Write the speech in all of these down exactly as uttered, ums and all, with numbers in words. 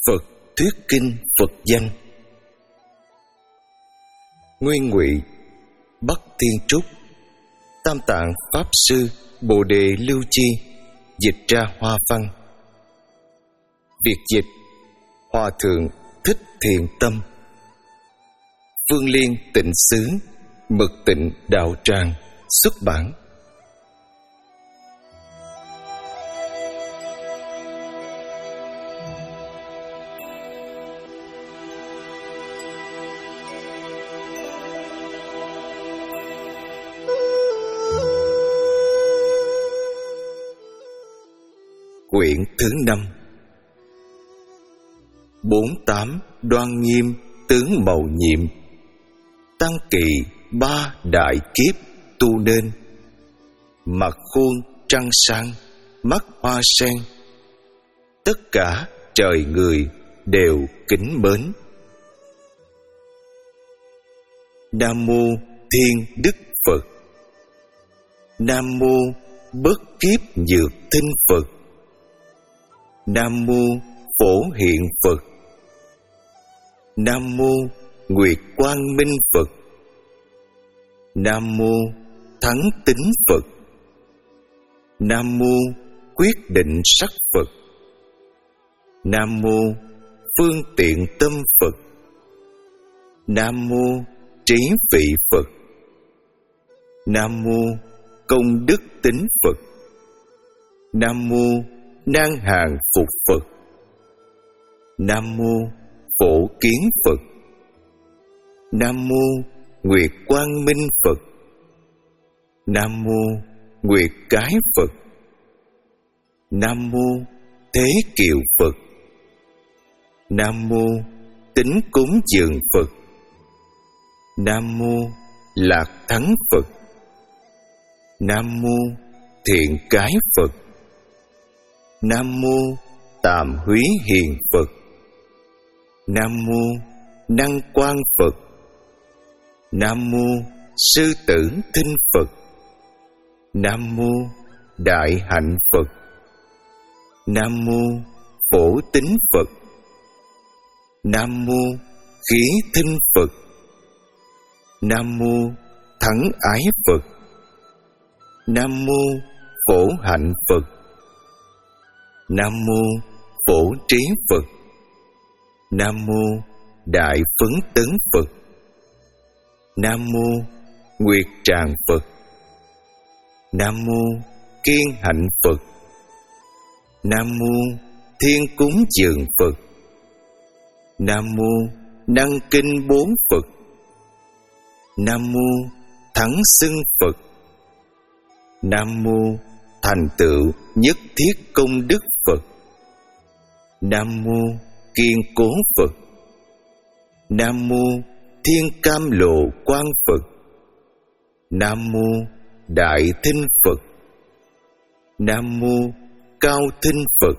Phật thuyết kinh Phật danh. Nguyên Ngụy Bắc Thiên Trúc, Tam Tạng Pháp Sư Bồ Đề Lưu Chi dịch ra hoa văn. Việt dịch Hòa Thượng Thích Thiện Tâm. Phương Liên Tịnh Xứ Mực Tịnh Đạo Tràng xuất bản. Quyển thứ năm. Bốn tám đoan nghiêm tướng mầu nhiệm, tăng kỳ ba đại kiếp tu nên. Mặt khuôn trăng sáng, mắt hoa sen, tất cả trời người đều kính mến. Nam mô Thiên Đức Phật. Nam mô Bất Kiếp Nhược Thinh Phật. Nam mô Phổ Hiện Phật. Nam mô Nguyệt Quang Minh Phật. Nam mô Thắng Tính Phật. Nam mô Quyết Định Sắc Phật. Nam mô Phương Tiện Tâm Phật. Nam mô Trí Vị Phật. Nam mô Công Đức Tính Phật. Nam mô Nan Hàng Phục Phật. Nam mô Phổ Kiến Phật. Nam mô Nguyệt Quang Minh Phật. Nam mô Nguyệt Cái Phật. Nam mô Thế Kiều Phật. Nam mô Tính Cúng Dường Phật. Nam mô Lạc Thắng Phật. Nam mô Thiện Cái Phật. Nam mô Tạm Húy Hiền Phật. Nam mô Năng Quang Phật. Nam mô Sư Tử Thinh Phật. Nam mô Đại Hạnh Phật. Nam mô Phổ Tính Phật. Nam mô Khí Thinh Phật. Nam mô Thắng Ái Phật. Nam mô Phổ Hạnh Phật. Nam mô Phổ Trí Phật. Nam mô Đại Phấn Tấn Phật. Nam mô Nguyệt Tràng Phật. Nam mô Kiên Hạnh Phật. Nam mô Thiên Cúng Dường Phật. Nam mô Năng Kinh Bốn Phật. Nam mô Thắng Xưng Phật. Nam mô Thành Tựu Nhất Thiết Công Đức Phật. Nam mô Kiên Cố Phật. Nam mô Thiên Cam Lộ Quang Phật. Nam mô Đại Thinh Phật. Nam mô Cao Thinh Phật.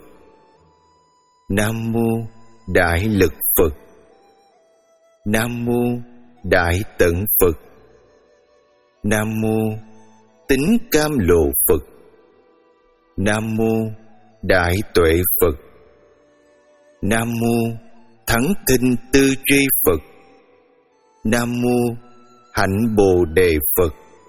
Nam mô Đại Lực Phật. Nam mô Đại Tận Phật. Nam mô Tính Cam Lộ Phật. Nam mô Đại Tuệ Phật. Nam mô Thắng Thinh Tư Tri Phật. Nam mô Hạnh Bồ Đề Phật.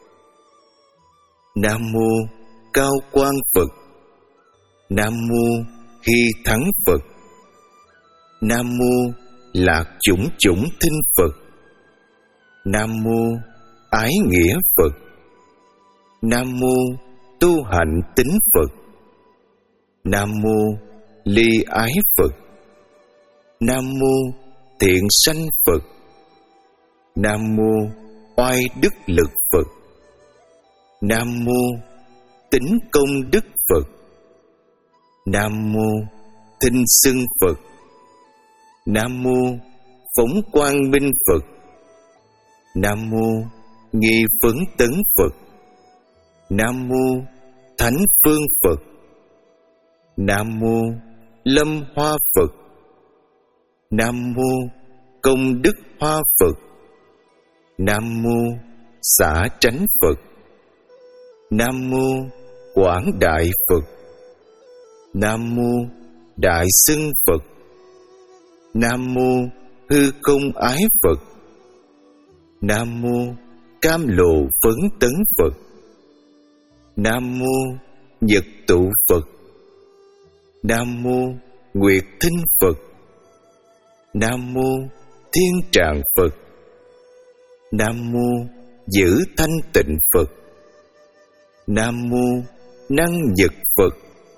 Nam mô Cao Quang Phật. Nam mô Hy Thắng Phật. Nam mô Lạc Chủng Chủng Thinh Phật. Nam mô Ái Nghĩa Phật. Nam mô Tu Hạnh Tính Phật. Nam mô Ly Ái Phật. Nam mô Thiện Sanh Phật. Nam mô Oai Đức Lực Phật. Nam mô Tính Công Đức Phật. Nam mô Thinh Xưng Phật. Nam mô Phóng Quang Minh Phật. Nam mô Nghi Phấn Tấn Phật. Nam mô Thánh Phương Phật. Nam mô Lâm Hoa Phật. Nam mô Công Đức Hoa Phật. Nam mô Xả Tránh Phật. Nam mô Quảng Đại Phật. Nam mô Đại Xưng Phật. Nam mô Hư Không Ái Phật. Nam mô Cam Lộ Phấn Tấn Phật. Nam mô Nhật Tụ Phật. Nam mô Nguyệt Thinh Phật. Nam mô Thiên Tràng Phật. Nam mô Giữ Thanh Tịnh Phật. Nam mô Năng Nhật Phật.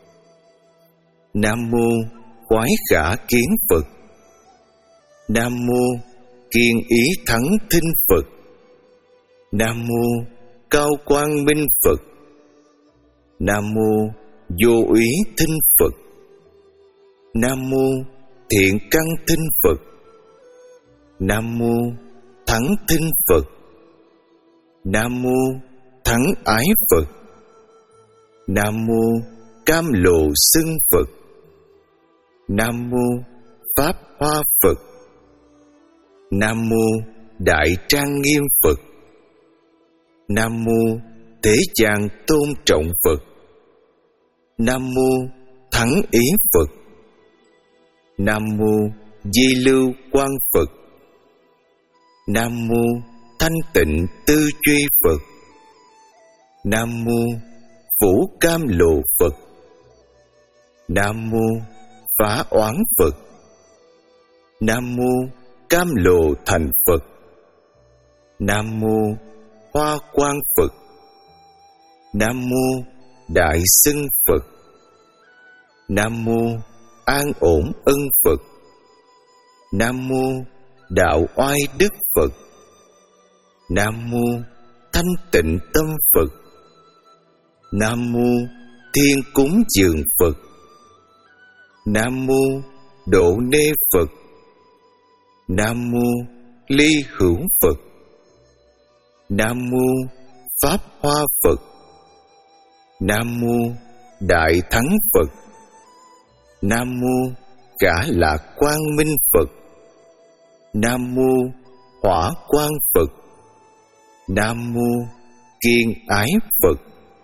Nam mô Khoái Khả Kiến Phật. Nam mô Kiên Ý Thắng Thinh Phật. Nam mô Cao Quang Minh Phật. Nam mô Vô Úy Thinh Phật. Nam mô Thiện Căn Thinh Phật. Nam mô Thắng Thinh Phật. Nam mô Thắng Ái Phật. Nam mô Cam Lộ Xưng Phật. Nam mô Pháp Hoa Phật. Nam mô Đại Trang Nghiêm Phật. Nam mô Thế Gian Tôn Trọng Phật. Nam mô Thắng Ý Phật. Nam mô Di Lưu Quang Phật. Nam mô Thanh Tịnh Tư Duy Phật. Nam mô Phổ Cam Lộ Phật. Nam mô Phá Oán Phật. Nam mô Cam Lộ Thành Phật. Nam mô Hoa Quang Phật. Nam mô Đại Xưng Phật. Nam mô An Ổn Ân Phật. Nam mô Đạo Oai Đức Phật. Nam mô Thanh Tịnh Tâm Phật. Nam mô Thiên Cúng Dường Phật. Nam mô Độ Nê Phật. Nam mô Ly Hữu Phật. Nam mô Pháp Hoa Phật. Nam mô Đại Thắng Phật. Nam mô Cả Lạc Quang Minh Phật. Nam mô Hỏa Quang Phật. Nam mô Kiên Ái Phật.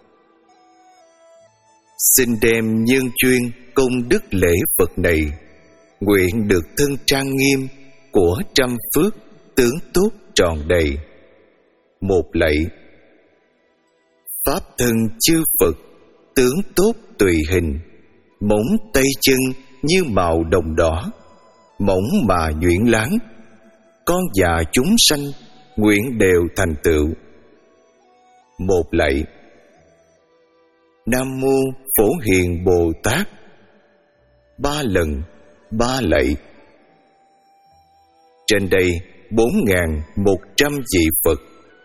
Xin đem nhân duyên công đức lễ Phật này, nguyện được thân trang nghiêm của trăm phước tướng tốt tròn đầy. Một lạy. Pháp thân chư Phật tướng tốt tùy hình, móng tay chân như màu đồng đỏ, mỏng mà nhuyễn láng, con già chúng sanh nguyện đều thành tựu. Một lạy. Nam mô Phổ Hiền Bồ Tát. Ba lần, ba lạy. Trên đây bốn ngàn một trăm vị Phật.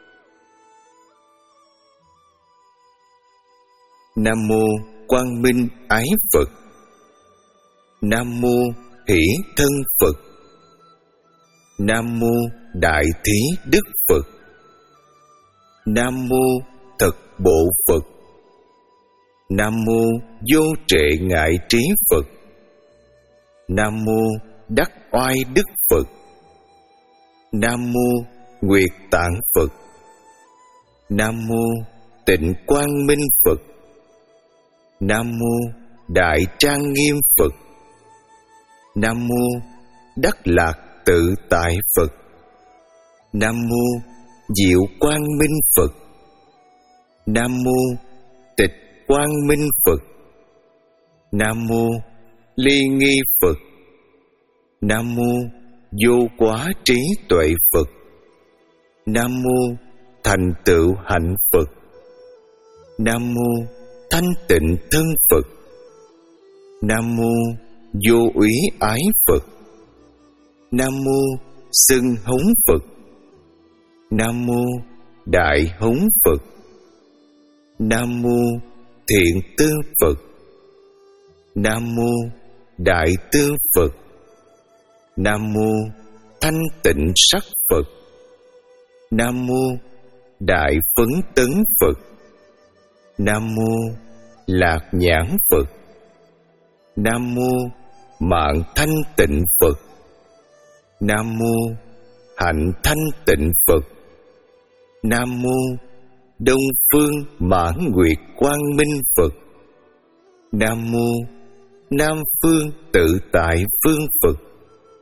Nam mô Quang Minh Ái Phật. Nam mô Hỷ Thân Phật. Nam mô Đại Thí Đức Phật. Nam mô Thật Bộ Phật. Nam mô Vô Trệ Ngại Trí Phật. Nam mô Đắc Oai Đức Phật. Nam mô Nguyệt Tạng Phật. Nam mô Tịnh Quang Minh Phật. Nam mô Đại Trang Nghiêm Phật. Nam mô Đắc Lạc Tự Tại Phật. Nam mô Diệu Quang Minh Phật. Nam mô Tịch Quang Minh Phật. Nam mô Ly Nghi Phật. Nam mô Vô Quá Trí Tuệ Phật. Nam mô Thành Tựu Hạnh Phật. Nam mô Thanh Tịnh Thân Phật. Nam mô Vô Úy Ái Phật. Nam mô Xưng Hống Phật. Nam mô Đại Hống Phật. Nam mô Thiện Tương Phật. Nam mô Đại Tương Phật. Nam mô Thanh Tịnh Sắc Phật. Nam mô Đại Phấn Tấn Phật. Nam mô Lạc Nhãn Phật. Nam mô Mạng Thanh Tịnh Phật. Nam mô Hạnh Thanh Tịnh Phật. Nam mô Đông Phương Mãn Nguyệt Quang Minh Phật. Nam mô Nam Phương Tự Tại Phương Phật.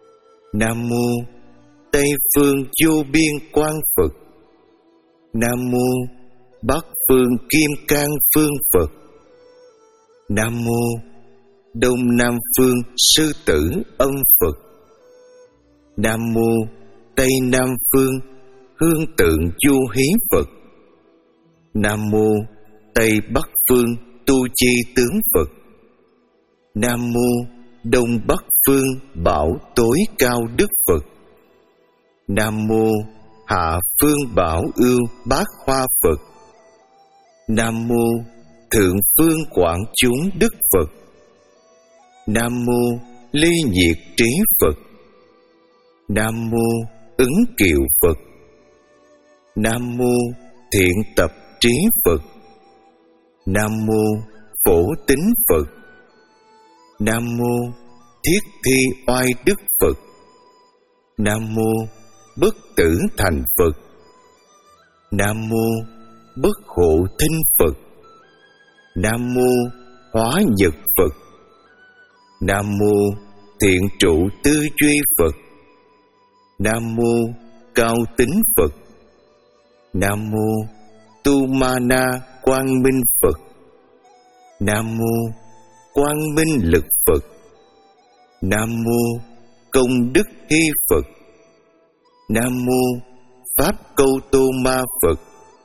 Nam mô Tây phương vô biên quang Phật. Nam mô Bắc phương kim cang phương Phật. Nam mô Đông nam phương sư tử âm Phật. Nam mô Tây nam phương hương tượng vô hí Phật. Nam mô Tây bắc phương tu chi tướng Phật. Nam mô Đông bắc phương bảo tối cao đức Phật. Nam mô hạ phương bảo ưu bát hoa Phật. Nam mô thượng phương quảng chúng đức Phật. Nam mô ly nhiệt trí Phật. Nam mô ứng kiệu Phật. Nam mô thiện tập trí Phật. Nam mô phổ tín Phật. Nam mô thiết thi oai đức Phật. Nam mô bất tử thành Phật. Nam mô bất hộ thinh Phật. Nam mô hóa nhật Phật. Nam mô thiện trụ tư duy Phật. Nam mô cao tính Phật. Nam mô tu ma na quang minh Phật. Nam mô quang minh lực Phật. Nam mô công đức hy Phật. Nam mô pháp câu tô ma Phật.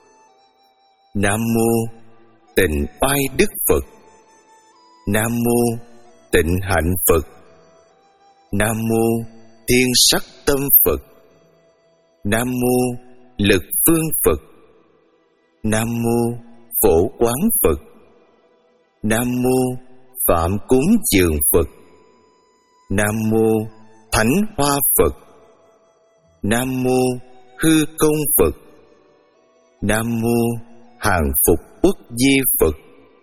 Nam mô tịnh oai đức Phật. Nam mô tịnh hạnh Phật. Nam mô thiên sắc tâm Phật. Nam mô lực phương Phật. Nam mô phổ quán Phật. Nam mô phạm cúng dường Phật. Nam mô thánh hoa Phật. Nam mô hư công Phật. Nam mô hàng phục quốc di Phật.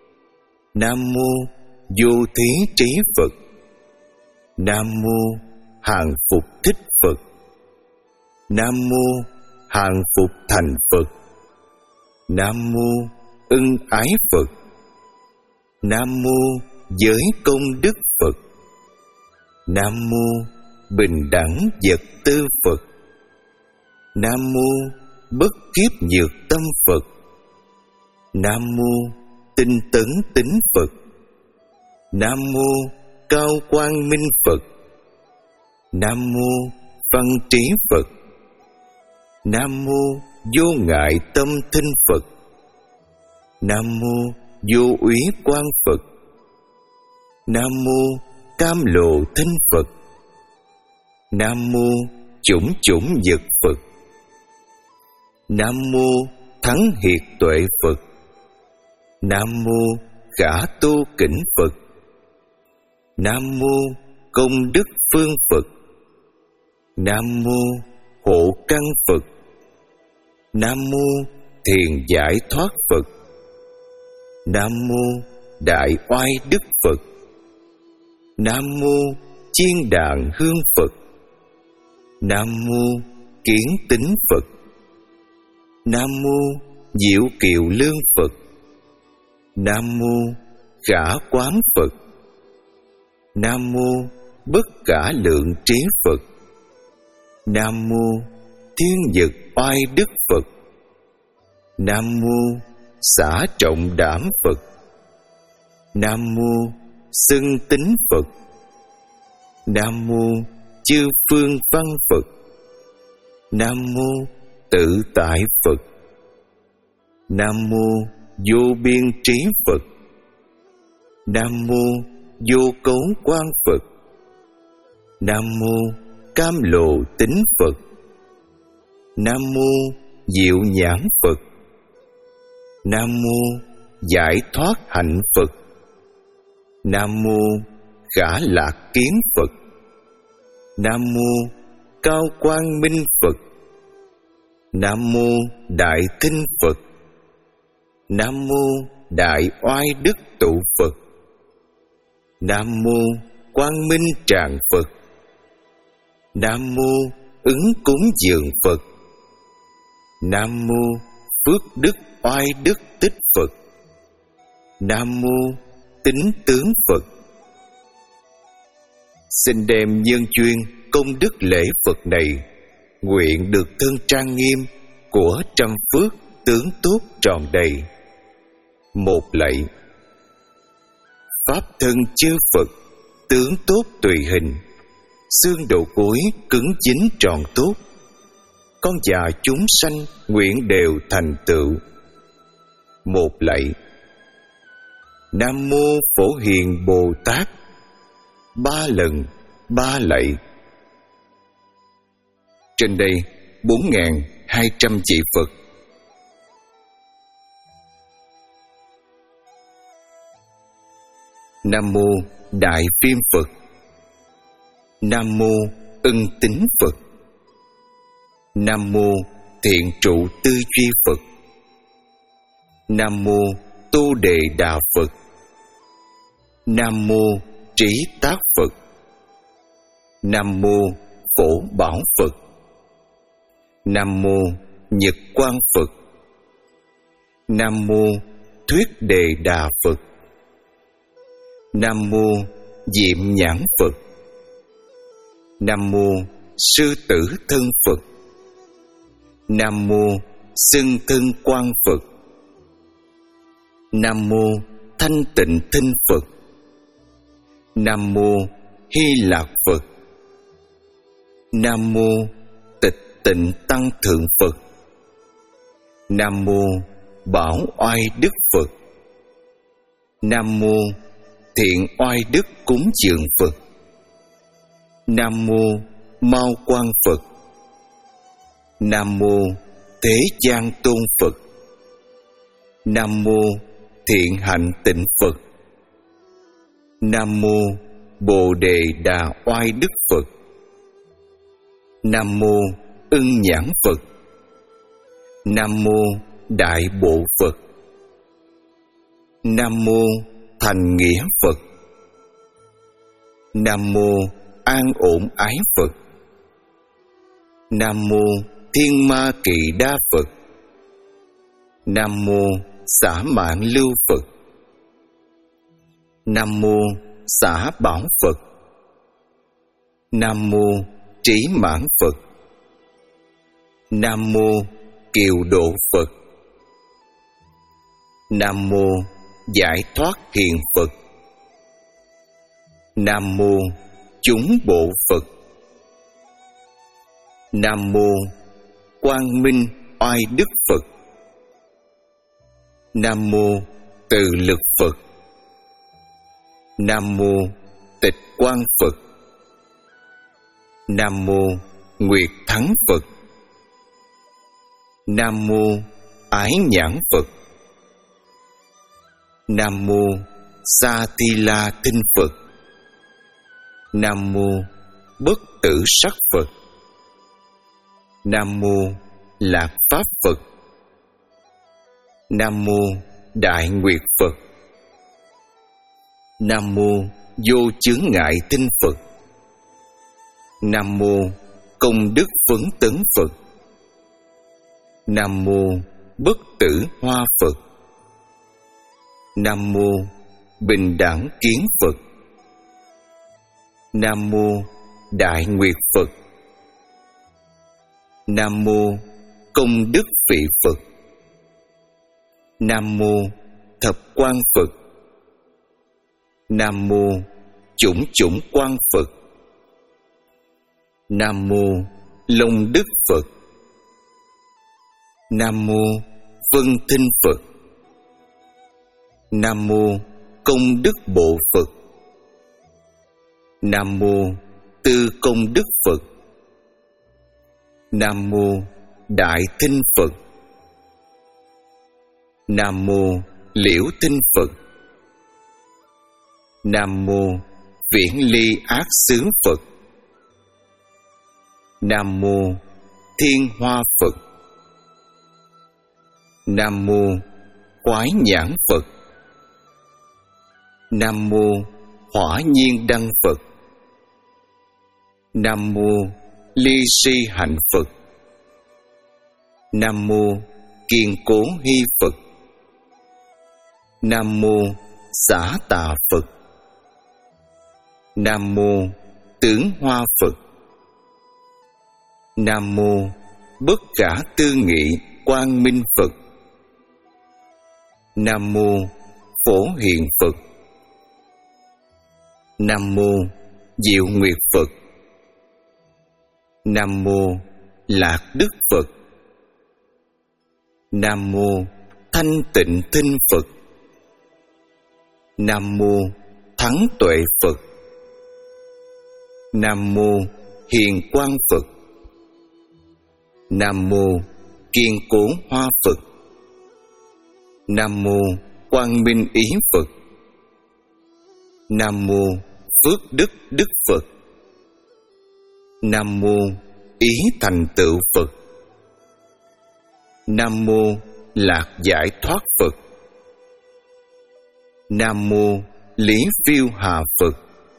Nam mô vô thí trí Phật. Nam mô hàng phục thích Phật. Nam mô hàng phục thành Phật. Nam mô ưng ái Phật. Nam mô giới công đức Phật. Nam mô bình đẳng vật tư Phật. Nam mô bất kiếp nhược tâm Phật. Nam mô tinh tấn tính Phật. Nam mô cao quang minh Phật. Nam mô văn trí Phật. Nam mô vô ngại tâm thinh Phật. Nam mô vô úy quang Phật. Nam mô cam lộ thinh Phật. Nam mô chủng chủng dực Phật. Nam mô thắng hiệt tuệ Phật. Nam mô khả tu kỉnh Phật. Nam mô công đức phương Phật. Nam mô hộ căn Phật. Nam mô thiền giải thoát Phật. Nam mô đại oai đức Phật. Nam mô chiên đàn hương Phật. Nam mô kiến tính Phật. Nam mô diệu kiều lương Phật. Nam mô khả quán Phật. Nam mô bất khả lượng trí Phật. Nam mô thiên dực oai đức Phật. Nam mô xả trọng đảm Phật. Nam mô xưng tính Phật. Nam mô chư phương văn Phật. Nam mô tự tại Phật. Nam mô vô biên trí Phật. Nam mô vô cấu quang Phật. Nam mô cam lộ tính Phật. Nam mô diệu nhãn Phật. Nam mô giải thoát hạnh Phật. Nam mô khả lạc kiến Phật. Nam mô cao quang minh Phật. Nam mô đại thinh Phật. Nam mô đại oai đức tụ Phật. Nam mô quang minh tràng Phật. Nam mô ứng cúng dường Phật. Nam mô phước đức oai đức tích Phật. Nam mô tín tướng Phật. Xin đem nhân duyên công đức lễ Phật này, nguyện được thân trang nghiêm của trăm phước tướng tốt tròn đầy. Một lạy. Pháp thân chư Phật, tướng tốt tùy hình, xương đầu gối cứng chín tròn tốt, con già chúng sanh nguyện đều thành tựu. Một lạy. Nam mô Phổ Hiền Bồ Tát. Ba lần, ba lạy. Trên đây bốn nghìn hai trăm vị Phật. Nam mô Đại Viêm Phật. Nam mô Ân Tín Phật. Nam mô Thiện Trụ Tư Duy Phật. Nam mô Tu Đề Đà Phật. Nam mô Trí Tác Phật. Nam mô Phổ Bảo Phật. Nam mô Nhật Quang Phật. Nam mô Thuyết Đề Đà Phật. Nam mô Diệm Nhãn Phật. Nam mô Sư Tử Thân Phật. Nam mô Xưng Thân Quang Phật. Nam mô Thanh Tịnh Thinh Phật. Nam mô Hy Lạc Phật. Nam mô Tịch Tịnh Tăng Thượng Phật. Nam mô Bảo Oai Đức Phật. Nam mô Thiện Oai Đức Cúng Dường Phật. Nam mô Mao Quang Phật. Nam mô Thế Gian Tôn Phật. Nam mô Thiện Hạnh Tịnh Phật. Nam mô Bồ Đề Đà Oai Đức Phật. Nam mô Ưng Nhãn Phật. Nam mô Đại Bộ Phật. Nam mô Thành Nghĩa Phật. Nam mô An Ổn Ái Phật. Nam mô Thiên Ma Kỳ Đa Phật. Nam mô Xả Mạng Lưu Phật. Nam mô Xả Bảo Phật. Nam mô Trí Mãn Phật. Nam mô Kiều Độ Phật. Nam mô Giải Thoát Hiền Phật. Nam mô Chúng Bộ Phật. Nam mô Quang Minh Oai Đức Phật. Nam mô Từ Lực Phật. Nam mô Tịch Quang Phật. Nam mô Nguyệt Thắng Phật. Nam mô Ái Nhãn Phật. Nam mô Sa Thi La Tinh Phật. Nam mô Bất Tử Sắc Phật. Nam mô Lạc Pháp Phật. Nam mô Đại Nguyệt Phật. Nam mô Vô Chướng Ngại Tinh Phật. Nam mô Công Đức Phấn Tấn Phật. Nam mô Bất Tử Hoa Phật. Nam mô Bình Đẳng Kiến Phật. Nam mô Đại Nguyệt Phật. Nam mô Công Đức Vị Phật. Nam mô Thập Quang Phật. Nam mô Chủng Chủng Quang Phật. Nam mô Long Đức Phật. Nam mô Vân Thinh Phật. Nam mô Công Đức Bộ Phật. Nam mô Tư Công Đức Phật. Nam mô Đại Thinh Phật. Nam mô Liễu Thinh Phật. Nam mô Viễn Ly Ác Xứ Phật. Nam mô Thiên Hoa Phật. Nam mô Quái Nhãn Phật. Nam mô Hỏa Nhiên Đăng Phật. Nam mô Ly Si Hạnh Phật. Nam mô Kiên Cố Hy Phật. Nam mô Xả Tà Phật. Nam mô Tướng Hoa Phật. Nam mô Bất Khả Tư Nghị Quang Minh Phật. Nam mô Phổ Hiền Phật. Nam mô Diệu Nguyệt Phật. Nam mô Lạc Đức Phật. Nam mô Thanh Tịnh Tinh Phật. Nam mô Thắng Tuệ Phật. Nam mô Hiền Quang Phật. Nam mô Kiên Cố Hoa Phật. Nam mô Quang Minh Ý Phật. Nam mô Phước Đức Đức Phật. Nam mô Ý Thành Tựu Phật. Nam mô Lạc Giải Thoát Phật. Nam mô Lý Phiêu Hà Phật.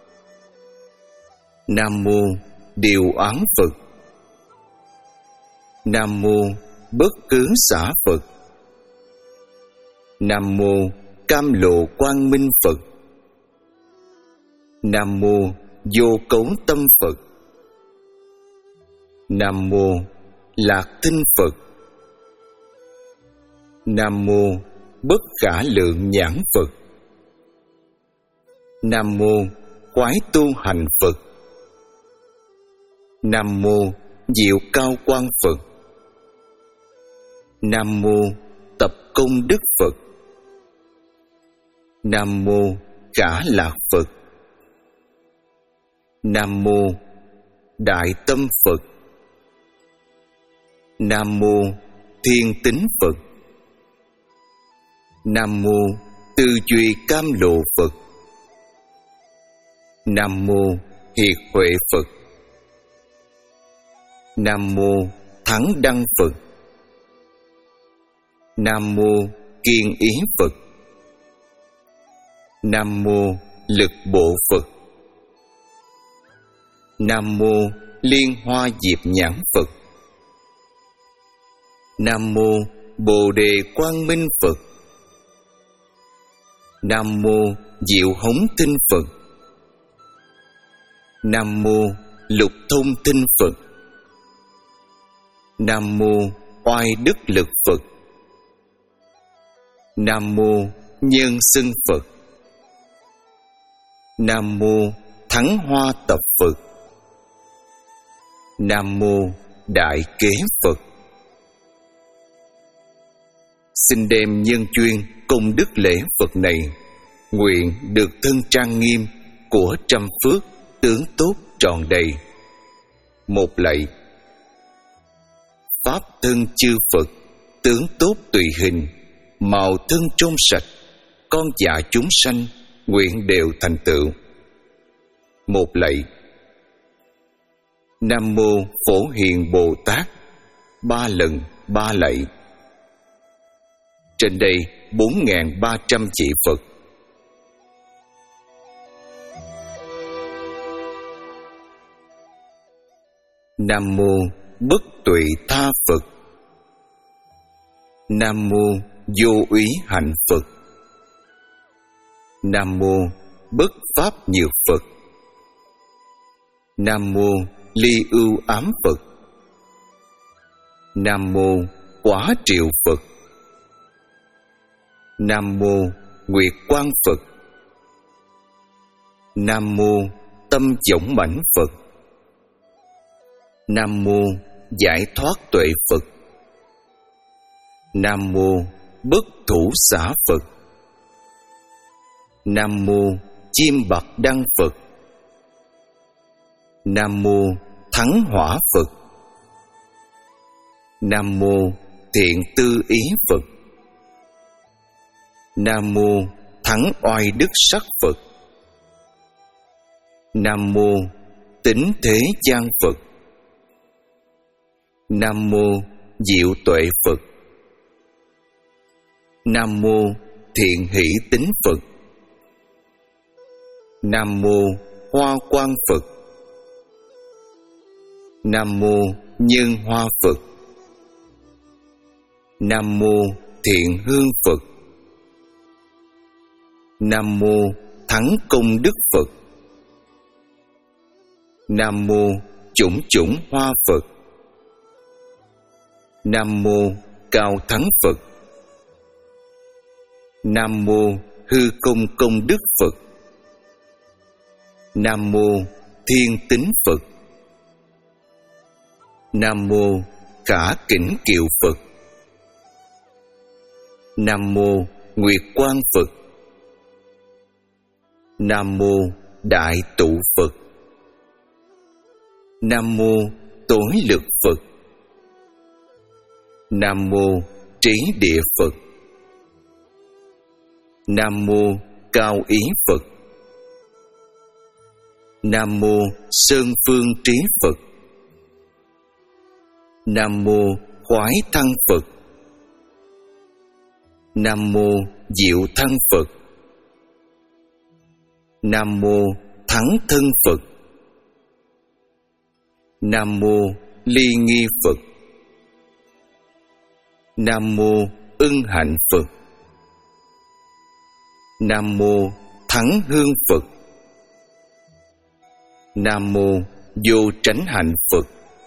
Nam mô Điều Oán Phật. Nam mô Bất Cứ Xả Phật. Nam mô Cam Lộ Quang Minh Phật. Nam mô Vô Cấu Tâm Phật. Nam mô Lạc Tinh Phật. Nam mô Bất Khả Lượng Nhãn Phật. Nam mô Quái Tu Hành Phật. Nam mô Diệu Cao Quang Phật. Nam mô Tập Công Đức Phật. Nam mô Khả Lạc Phật. Nam mô Đại Tâm Phật. Nam mô Thiên Tính Phật. Nam mô Tư Duy Cam Lộ Phật. Nam mô Hiệt Huệ Phật. Nam mô Thắng Đăng Phật. Nam mô Kiên Ý Phật. Nam mô Lực Bộ Phật. Nam mô Liên Hoa Diệp Nhãn Phật. Nam mô Bồ Đề Quang Minh Phật. Nam mô Diệu Hống Tinh Phật. Nam mô Lục Thông Tinh Phật. Nam mô Oai Đức Lực Phật. Nam mô Nhân Xưng Phật. Nam mô Thắng Hoa Tập Phật. Nam mô Đại Kế Phật. Xin đem nhân chuyên công đức lễ Phật này, nguyện được thân trang nghiêm của trăm phước tướng tốt tròn đầy. Một lạy. Pháp thân chư Phật, tướng tốt tùy hình, màu thân trong sạch, con dạ chúng sanh nguyện đều thành tựu. Một lạy. Nam mô Phổ Hiền Bồ Tát. Ba lần ba lạy. Trên đây bốn nghìn ba trăm vị Phật. Nam mô Bất Tụy Tha Phật. Nam mô Vô Úy Hạnh Phật. Nam mô Bất Pháp Nhược Phật. Nam mô Ly Ưu Ám Phật. Nam mô Quả Triệu Phật. Nam mô Nguyệt Quang Phật. Nam mô Tâm Dõng Mãnh Phật. Nam mô Giải Thoát Tuệ Phật. Nam mô Bất Thủ Xả Phật. Nam mô Chim Bạc Đăng Phật. Nam mô Thắng Hỏa Phật. Nam mô Thiện Tư Ý Phật. Nam mô Thắng Oai Đức Sắc Phật. Nam mô Tính Thế Gian Phật. Nam mô Diệu Tuệ Phật. Nam mô Thiện Hỷ Tính Phật. Nam mô Hoa Quang Phật. Nam mô Nhân Hoa Phật. Nam mô Thiện Hương Phật. Nam mô Thắng Công Đức Phật. Nam mô Chủng Chủng Hoa Phật. Nam mô Cao Thắng Phật. Nam mô Hư Công Công Đức Phật. Nam mô Thiên Tín Phật. Nam mô Khả Kỉnh Kiệu Phật. Nam mô Nguyệt Quang Phật. Nam mô Đại Tụ Phật. Nam mô Tối Lực Phật. Nam mô Trí Địa Phật. Nam mô Cao Ý Phật. Nam mô Sơn Phương Trí Phật. Nam mô Khoái Thăng Phật. Nam mô Diệu Thăng Phật. Nam mô Thắng Thân Phật. Nam mô Ly Nghi Phật. Nam mô Ưng Hạnh Phật. Nam mô Thắng Hương Phật. Nam mô Vô Tránh Hạnh Phật.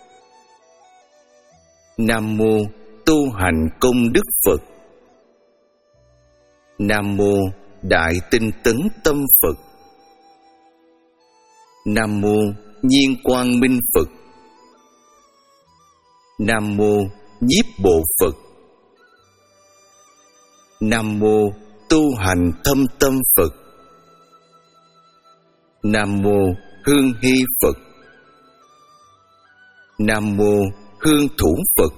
Nam mô Tu Hành Công Đức Phật. Nam mô Đại Tinh Tấn Tâm Phật. Nam mô Nhiên Quang Minh Phật. Nam mô Nhiếp Bộ Phật. Nam mô Tu Hành Thâm Tâm Phật. Nam mô Hương Hy Phật. Nam mô Hương Thủ Phật.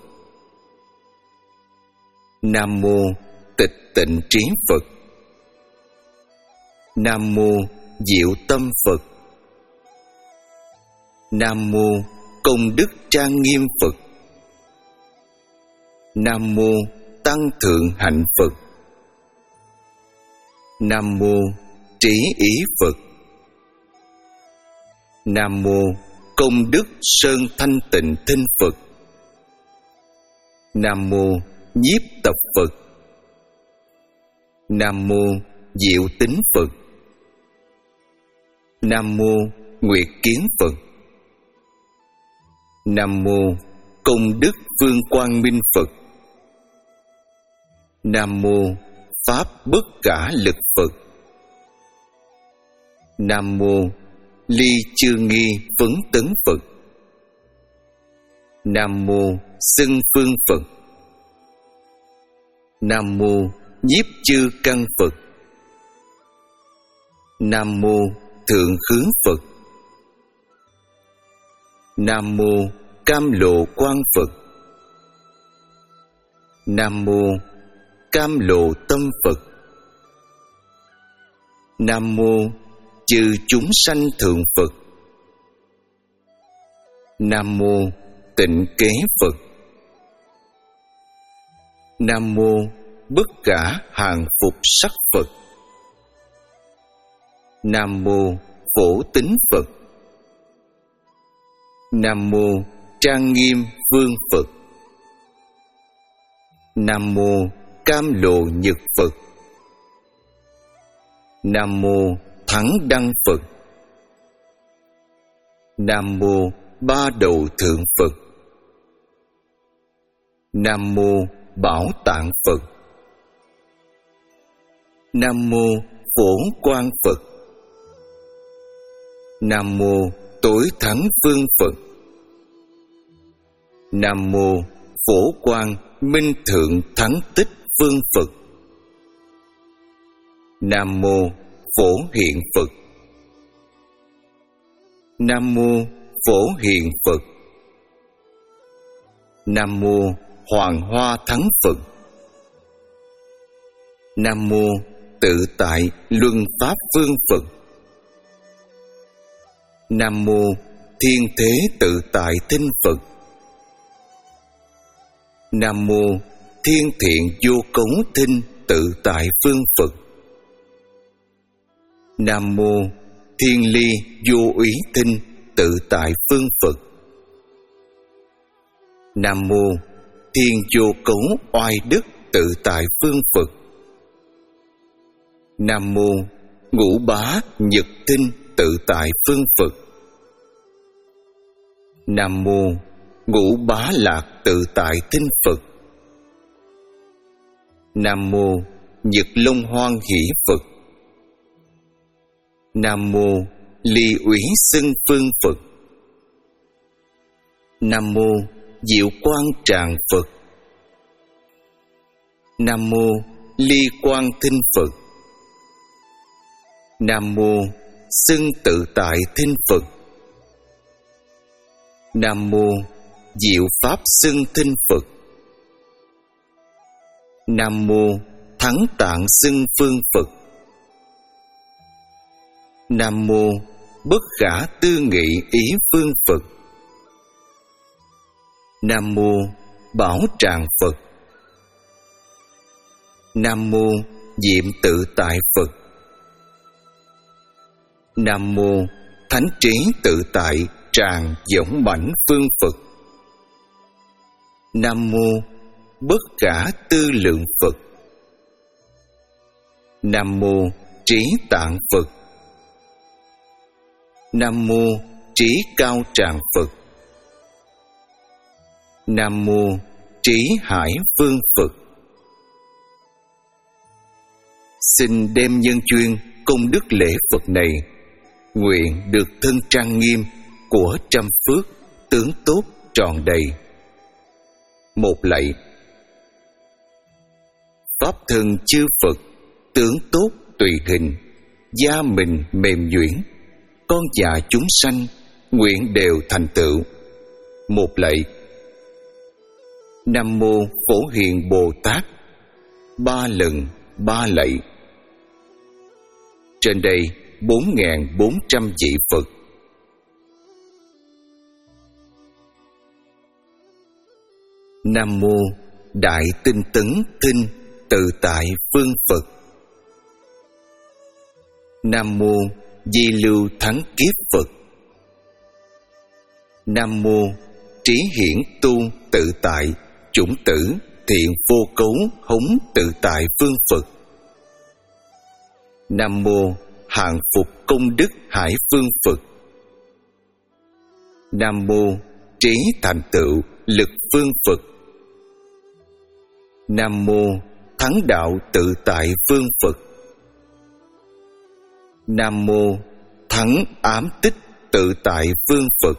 Nam mô Tịch Tịnh Trí Phật. Nam mô Diệu Tâm Phật. Nam mô Công Đức Trang Nghiêm Phật. Nam mô Tăng Thượng Hạnh Phật. Nam mô Trí Ý Phật. Nam mô Công Đức Sơn Thanh Tịnh Thinh Phật. Nam mô Nhiếp Tập Phật. Nam mô Diệu Tính Phật. Nam mô Nguyệt Kiến Phật. Nam mô Công Đức Phương Quang Minh Phật. Nam mô Pháp Bất Cả Lực Phật. Nam mô Ly Chư Nghi Vấn Tấn Phật. Nam mô Xưng Phương Phật. Nam mô Nhiếp Chư Căn Phật. Nam mô Thượng Khướng Phật. Nam mô Cam Lộ Quang Phật. Nam mô Cam Lộ Tâm Phật. Nam mô Chư Chúng Sanh Thượng Phật. Nam mô Tịnh Kế Phật. Nam mô Bất Cả Hàng Phục Sắc Phật. Nam mô Phổ Tín Phật. Nam mô Trang Nghiêm Vương Phật. Nam mô Cam Lộ Nhật Phật. Nam mô Thắng Đăng Phật. Nam mô Ba Đầu Thượng Phật. Nam mô Bảo Tạng Phật. Nam mô Phổ Quang Phật. Nam mô Tối Thắng Vương Phật. Nam mô Phổ Quang Minh Thượng Thắng Tích Vương Phật. Nam mô Phổ Hiện Phật. Nam mô Phổ Hiện Phật. Nam mô Hoàng Hoa Thắng Phật. Nam mô Tự Tại Luân Pháp Vương Phật. Nam mô Thiên Thế Tự Tại Thinh Phật. Nam mô Thiên Thiện Vô Cấu Thinh Tự Tại Phương Phật. Nam mô Thiên Ly Vô Úy Thinh Tự Tại Phương Phật. Nam mô Thiên Vô Cấu Oai Đức Tự Tại Phương Phật. Nam mô Ngũ Bá Nhật Thinh Tự Tại Phương Phật. Nam mô ngũ bá lạc tự tại thinh Phật. Nam mô Nhật Long Hoan Hỷ Phật. Nam mô Ly Ủy Xưng Phương Phật. Nam mô Diệu Quang Tràng Phật. Nam mô Ly Quang Thinh Phật. Nam mô Xưng Tự Tại Thinh Phật. Nam mô Diệu Pháp Xưng Thinh Phật. Nam mô Thắng Tạng Xưng Phương Phật. Nam mô Bất Khả Tư Nghị Ý Phương Phật. Nam mô Bảo Tràng Phật. Nam mô Diệm Tự Tại Phật. Nam mô Thánh Trí Tự Tại Tràng Dõng Mãnh Phương Phật. Nam mô Bất Khả Tư Lượng Phật. Nam mô Trí Tạng Phật. Nam mô Trí Cao Tràng Phật. Nam mô Trí Hải Phương Phật. Xin đem nhân duyên công đức lễ Phật này, nguyện được thân trang nghiêm của trăm phước tướng tốt tròn đầy. Một lạy. Pháp thân chư Phật tướng tốt tùy hình, da mình mềm nhuyễn, con dạ chúng sanh nguyện đều thành tựu. Một lạy. Nam mô Phổ Hiền Bồ Tát. Ba lần ba lạy. Trên đây bốn nghìn bốn trăm vị Phật. Nam mô Đại Tinh Tấn Thinh Tự Tại Phương Phật. Nam mô Di Lưu Thắng Kiếp Phật. Nam mô Trí Hiển Tu Tự Tại Chủng Tử Thiện Vô Cấu Hống Tự Tại Phương Phật. Nam mô Hàng Phục Công Đức Hải Phương Phật. Nam mô Trí Thành Tựu Lực Phương Phật. Nam mô Thắng Đạo Tự Tại Phương Phật. Nam mô Thắng Ám Tích Tự Tại Phương Phật.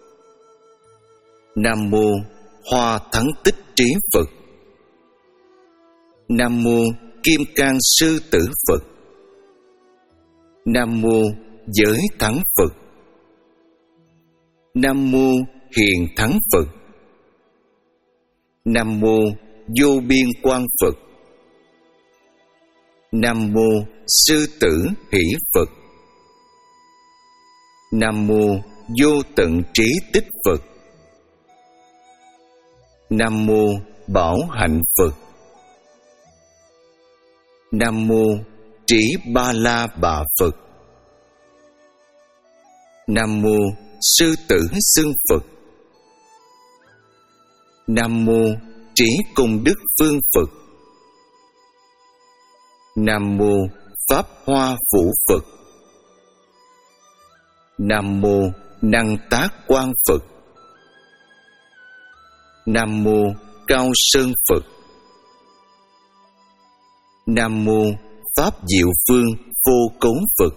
Nam mô Hoa Thắng Tích Trí Phật. Nam mô Kim Cang Sư Tử Phật. Nam mô Giới Thắng Phật. Nam mô Hiền Thắng Phật. Nam mô Vô Biên Quang Phật. Nam mô Sư Tử Hỷ Phật. Nam mô Vô Tận Trí Tích Phật. Nam mô Bảo Hạnh Phật. Nam mô Trí Ba La Bà Phật. Nam mô Sư Tử Xưng Phật. Nam mô Trí Công Đức Phương Phật. Nam mô Pháp Hoa Vũ Phật. Nam mô Năng Tác Quang Phật. Nam mô Cao Sơn Phật. Nam mô Pháp Diệu Phương Vô Cấu Phật.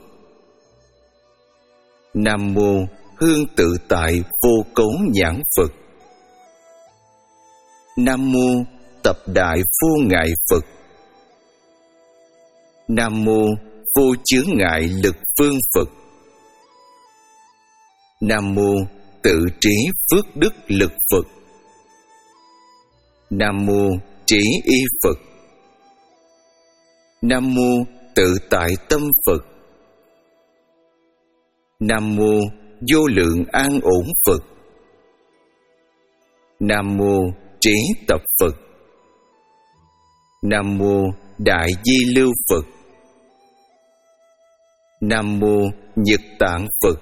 Nam mô Hương Tự Tại Vô Cấu Nhãn Phật. Nam mô Tập Đại Vô Ngại Phật. Nam mô Vô Chướng Ngại Lực Phương Phật. Nam mô Tự Trí Phước Đức Lực Phật. Nam mô Trí Y Phật. Nam mô Tự Tại Tâm Phật. Nam mô Vô Lượng An Ổn Phật. Nam mô Trí Tập Phật. Nam mô Đại Di Lưu Phật. Nam mô Nhật Tạng Phật.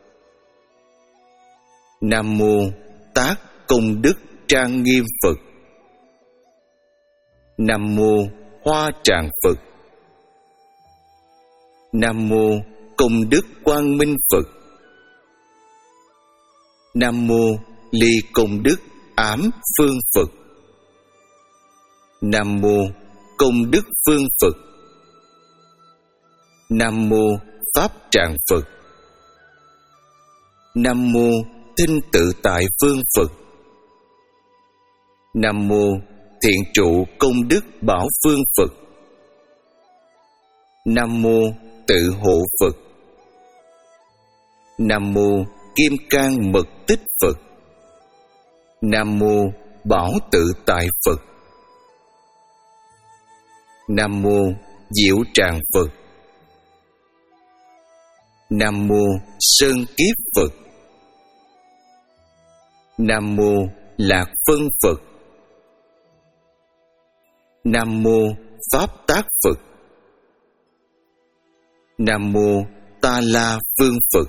Nam mô Tác Công Đức Trang Nghiêm Phật. Nam mô Hoa Tràng Phật. Nam mô Công Đức Quang Minh Phật. Nam mô ly công đức ám phương Phật. Nam mô công đức phương Phật. Nam mô pháp tràng Phật. Nam mô thinh tự tại phương Phật. Nam mô thiện trụ công đức bảo phương Phật. Nam mô tự hộ Phật. Nam mô kim cang mật tích Phật. Nam mô bảo tự tại Phật. Nam mô diệu tràng Phật. Nam mô sơn kiếp Phật. Nam mô lạc phân Phật. Nam mô pháp tác Phật. Nam mô ta la phương Phật.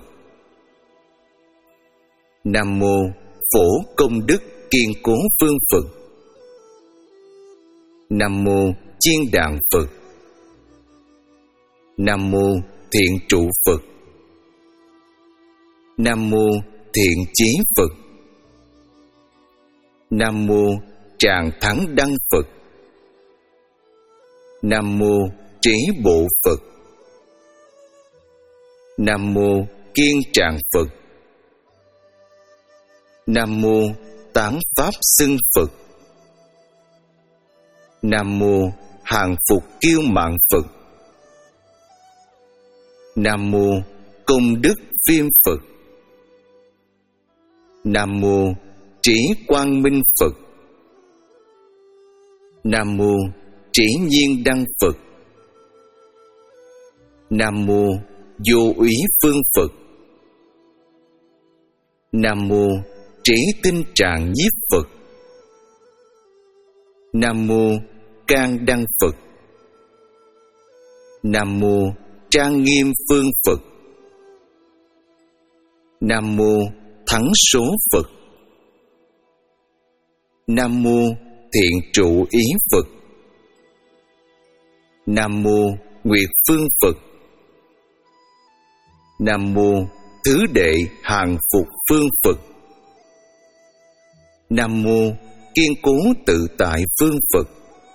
Nam mô phổ công đức kiên cố phương Phật. Nam mô chiên đàn Phật. Nam mô thiện trụ Phật. Nam mô thiện chí Phật. Nam mô tràng thắng đăng Phật. Nam mô trí bộ Phật. Nam mô kiên tràng Phật. Nam mô tán pháp xưng Phật. Nam mô hàng phục kiêu mạn Phật. Nam mô công đức viêm Phật. Nam mô trí quang minh Phật. Nam mô trí nhiên đăng Phật. Nam mô vô úy phương Phật. Nam mô trí tinh tràng nhiếp Phật. Nam mô can đăng Phật. Nam mô trang nghiêm phương Phật. Nam mô thắng số Phật. Nam mô thiện trụ ý Phật. Nam mô nguyệt phương Phật. Nam mô thứ đệ hàng phục phương Phật. Nam mô kiên cố tự tại phương Phật.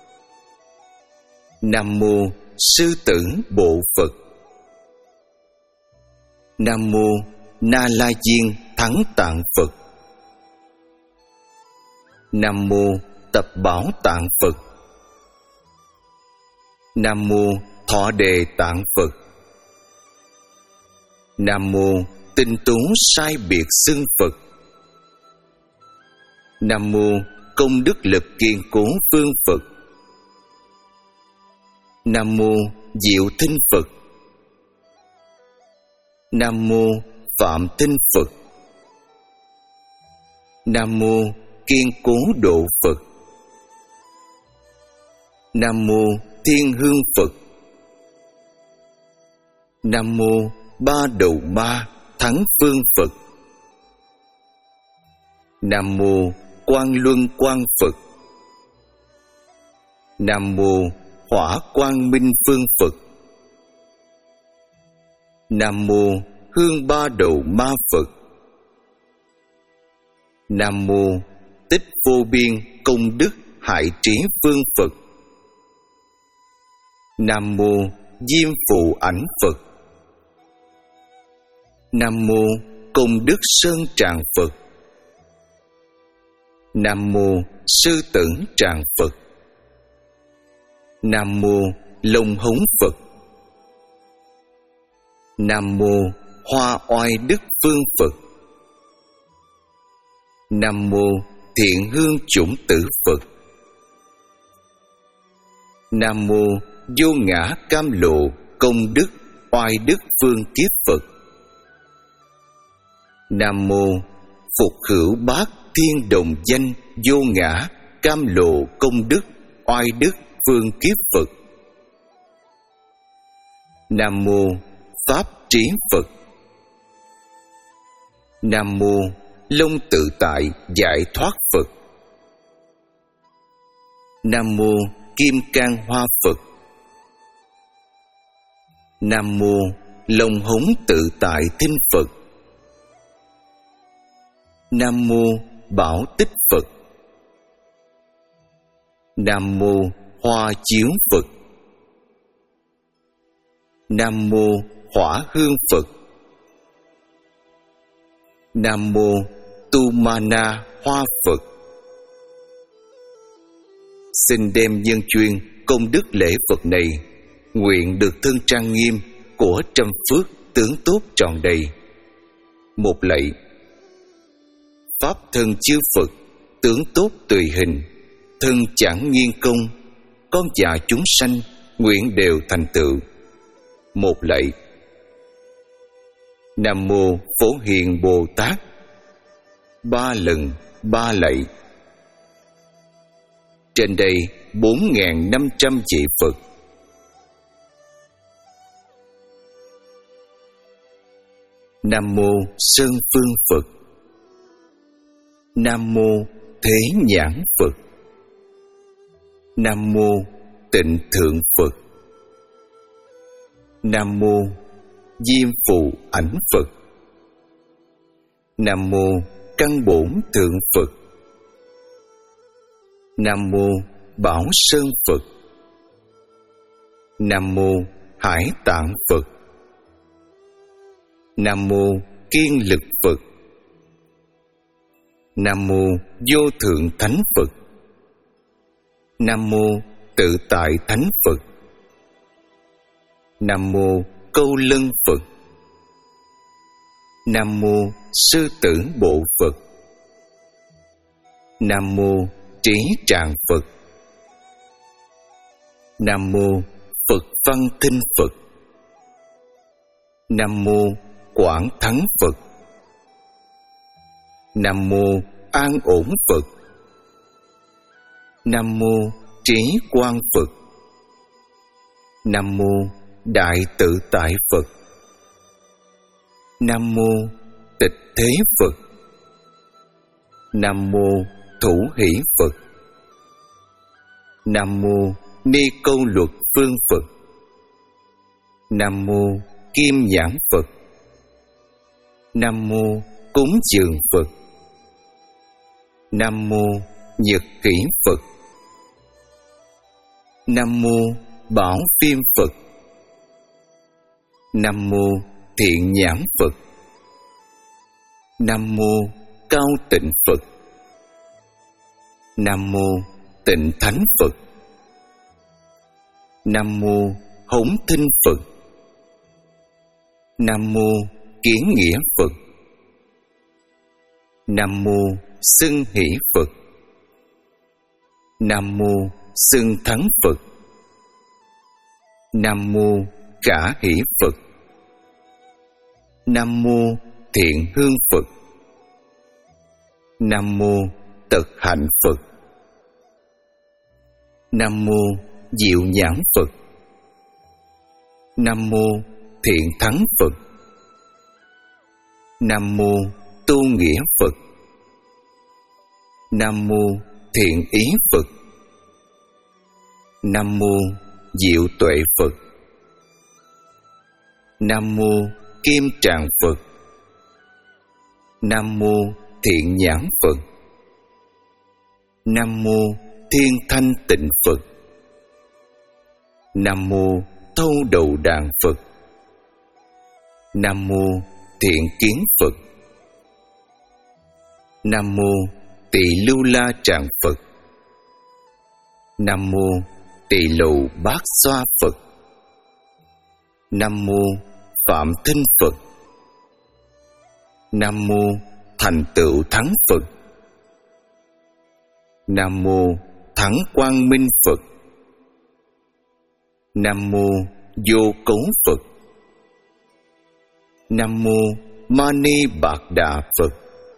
Nam mô sư tử bộ Phật. Nam mô na la diên thắng tạng Phật. Nam mô tập bảo tạng Phật. Nam mô thọ đề tạng Phật. Nam mô tinh tú sai biệt xưng Phật. Nam mô công đức lực kiên cố phương Phật. Nam mô diệu thinh Phật. Nam mô phạm thinh Phật. Nam mô kiên cố độ Phật. Nam mô thiên hương Phật. Nam mô ba đầu ma thắng phương Phật. Nam mô quang luân quang Phật. Nam mô hỏa quang minh phương Phật. Nam mô hương ba đầu ma Phật. Nam mô tích vô biên công đức hải trí phương Phật. Nam mô diêm phụ ảnh Phật. Nam mô công đức sơn tràng Phật. Nam mô sư tử tràng Phật. Nam mô lông hống Phật. Nam mô hoa oai đức phương Phật. Nam mô thiện hương chủng tử Phật. Nam mô vô ngã cam lộ công đức oai đức phương kiếp Phật. Nam mô phục hữu bát thiên đồng danh vô ngã cam lộ công đức oai đức phương kiếp Phật. Nam mô pháp trí Phật. Nam mô long tự tại giải thoát Phật. Nam mô kim cang hoa Phật. Nam mô long hống tự tại thinh Phật. Nam mô Bảo Tích Phật. Nam mô Hoa Chiếu Phật. Nam mô Hỏa Hương Phật. Nam mô Tu Ma Na Hoa Phật. Xin đem nhân chuyên công đức lễ Phật này, nguyện được thân trang nghiêm của trăm phước tướng tốt tròn đầy. Một lạy. Pháp thân chư Phật, tướng tốt tùy hình, thân chẳng nghiêng công, con và chúng sanh nguyện đều thành tựu. Một lạy. Nam mô Phổ Hiền Bồ Tát. Ba lần ba lạy. Trên đây bốn nghìn năm trăm vị Phật. Nam mô Sơn Phương Phật. Nam mô Thế Nhãn Phật. Nam mô Tịnh Thượng Phật. Nam mô Diêm Phù Ảnh Phật. Nam mô Căn Bổn Thượng Phật. Nam mô Bảo Sơn Phật. Nam mô Hải Tạng Phật. Nam mô Kiên Lực Phật. Nam mô Vô Thượng Thánh Phật. Nam mô Tự Tại Thánh Phật. Nam mô Câu Lân Phật. Nam mô Sư Tử Bộ Phật. Nam mô Trí Trạng Phật. Nam mô Phật Văn Thinh Phật. Nam mô Quảng Thắng Phật. Nam mô An Ổn Phật. Nam mô Trí Quang Phật. Nam mô Đại Tự Tại Phật. Nam mô Tịch Thế Phật. Nam mô Thủ Hỷ Phật. Nam mô Ni Câu Luật Phương Phật. Nam mô Kim Nhãn Phật. Nam mô Cúng Dường Phật. Nam mô Nhật Kỷ Phật. Nam mô Bảo Phiêm Phật. Nam mô Thiện Nhãn Phật. Nam mô Cao Tịnh Phật. Nam mô Tịnh Thánh Phật. Nam mô Hỗn Thinh Phật. Nam mô Kiến Nghĩa Phật. Nam mô Xưng Hỷ Phật. Nam mô Xưng Thắng Phật. Nam mô Khả Hỷ Phật. Nam mô Thiện Hương Phật. Nam mô Tật Hạnh Phật. Nam mô Diệu Nhãn Phật. Nam mô Thiện Thắng Phật. Nam mô Tu Nghĩa Phật. Nam mô Thiện Ý Phật. Nam mô Diệu Tuệ Phật. Nam mô Kim Tràng Phật. Nam mô Thiện Nhãn Phật. Nam mô Thiên Thanh Tịnh Phật. Nam mô Thâu Đầu Đàn Phật. Nam mô Thiện Kiến Phật. Nam mô Tỳ Lưu La Tràng Phật. Nam mô Tỳ Lầu Bát Xoa Phật. Nam mô Phạm Thinh Phật. Nam mô Thành Tựu Thắng Phật. Nam mô Thắng Quang Minh Phật. Nam mô Vô Cấu Phật. Nam mô Mani Bạc Đà Phật.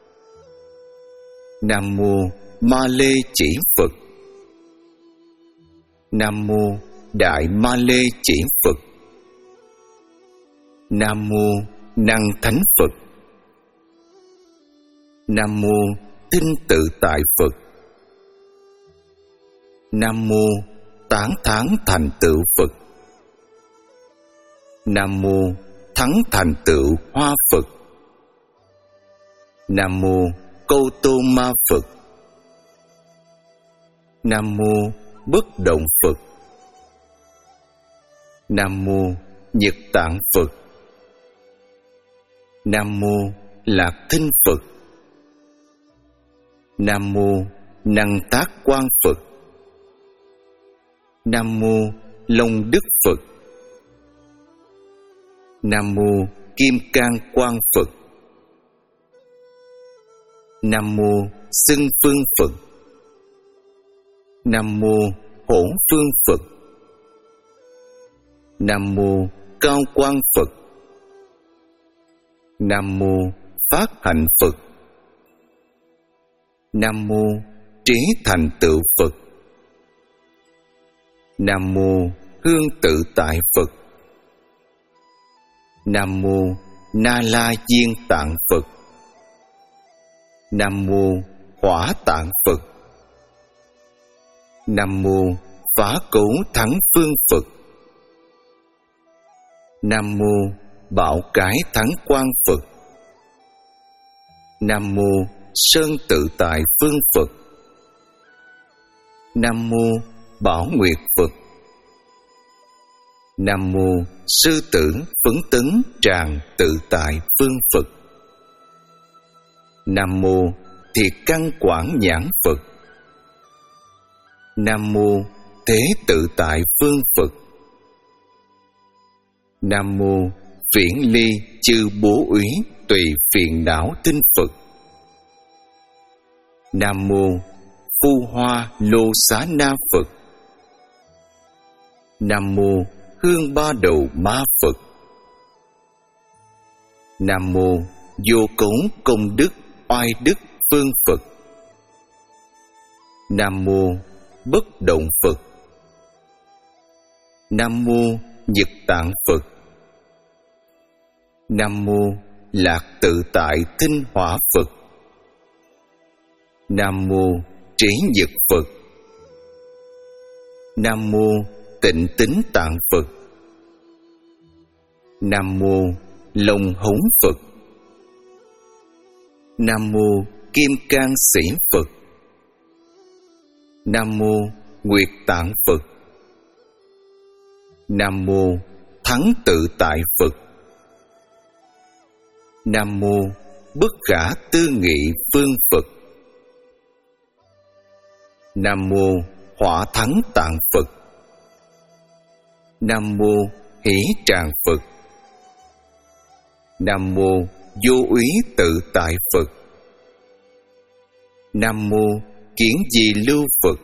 Nam mô Ma Lê Chỉ Phật. Nam mô Đại Ma Lê Chỉ Phật. Nam mô Năng Thánh Phật. Nam mô Thinh Tự Tại Phật. Nam mô Tán Thán Thành Tựu Phật. Nam mô Thắng Thành Tựu Hoa Phật. Nam mô Câu Tô Ma Phật. Nam mô Bất Động Phật. Nam mô Nhật Tạng Phật. Nam mô Lạc Thinh Phật. Nam mô Năng Tác Quang Phật. Nam mô Long Đức Phật. Nam mô Kim Cang Quang Phật. Nam mô Xưng Phương Phật. Nam mô Hỗn Phương Phật. Nam mô Cao Quang Phật. Nam mô Phát Hạnh Phật. Nam mô Trí Thành Tựu Phật. Nam mô Hương Tự Tại Phật. Nam mô Na La Diên Tạng Phật. Nam mô Hỏa Tạng Phật. Nam mô Phá Cấu Thắng Phương Phật. Nam mô Bảo Cái Thắng Quang Phật. Nam mô Sơn Tự Tại Phương Phật. Nam mô Bảo Nguyệt Phật. Nam mô Sư Tử Phấn Tấn Tràng Tự Tại Phương Phật. Nam mô Thiệt Căn Quảng Nhãn Phật. Nam mô Thế Tự Tại Phương Phật. Nam mô Phiển Ly Chư Bố Úy Tùy Phiền Não Tinh Phật. Nam mô Phu Hoa Lô Xá Na Phật. Nam mô Hương Ba Đầu Ma Phật. Nam mô Vô Cấu Công Đức Oai Đức Phương Phật. Nam mô Bất Động Phật. Nam mô Nhật Tạng Phật. Nam mô Lạc Tự Tại Tinh Hỏa Phật. Nam mô Trí Nhật Phật. Nam mô Tịnh Tín Tạng Phật. Nam mô Long Hống Phật. Nam mô Kim Cang Sĩ Phật. Nam mô Nguyệt Tạng Phật. Nam mô Thắng Tự Tại Phật. Nam mô Bất Khả Tư Nghị Phương Phật. Nam mô Hỏa Thắng Tạng Phật. Nam mô Hỷ Tràng Phật. Nam mô Vô Úy Tự Tại Phật. Nam mô Kiến Di Lưu Phật.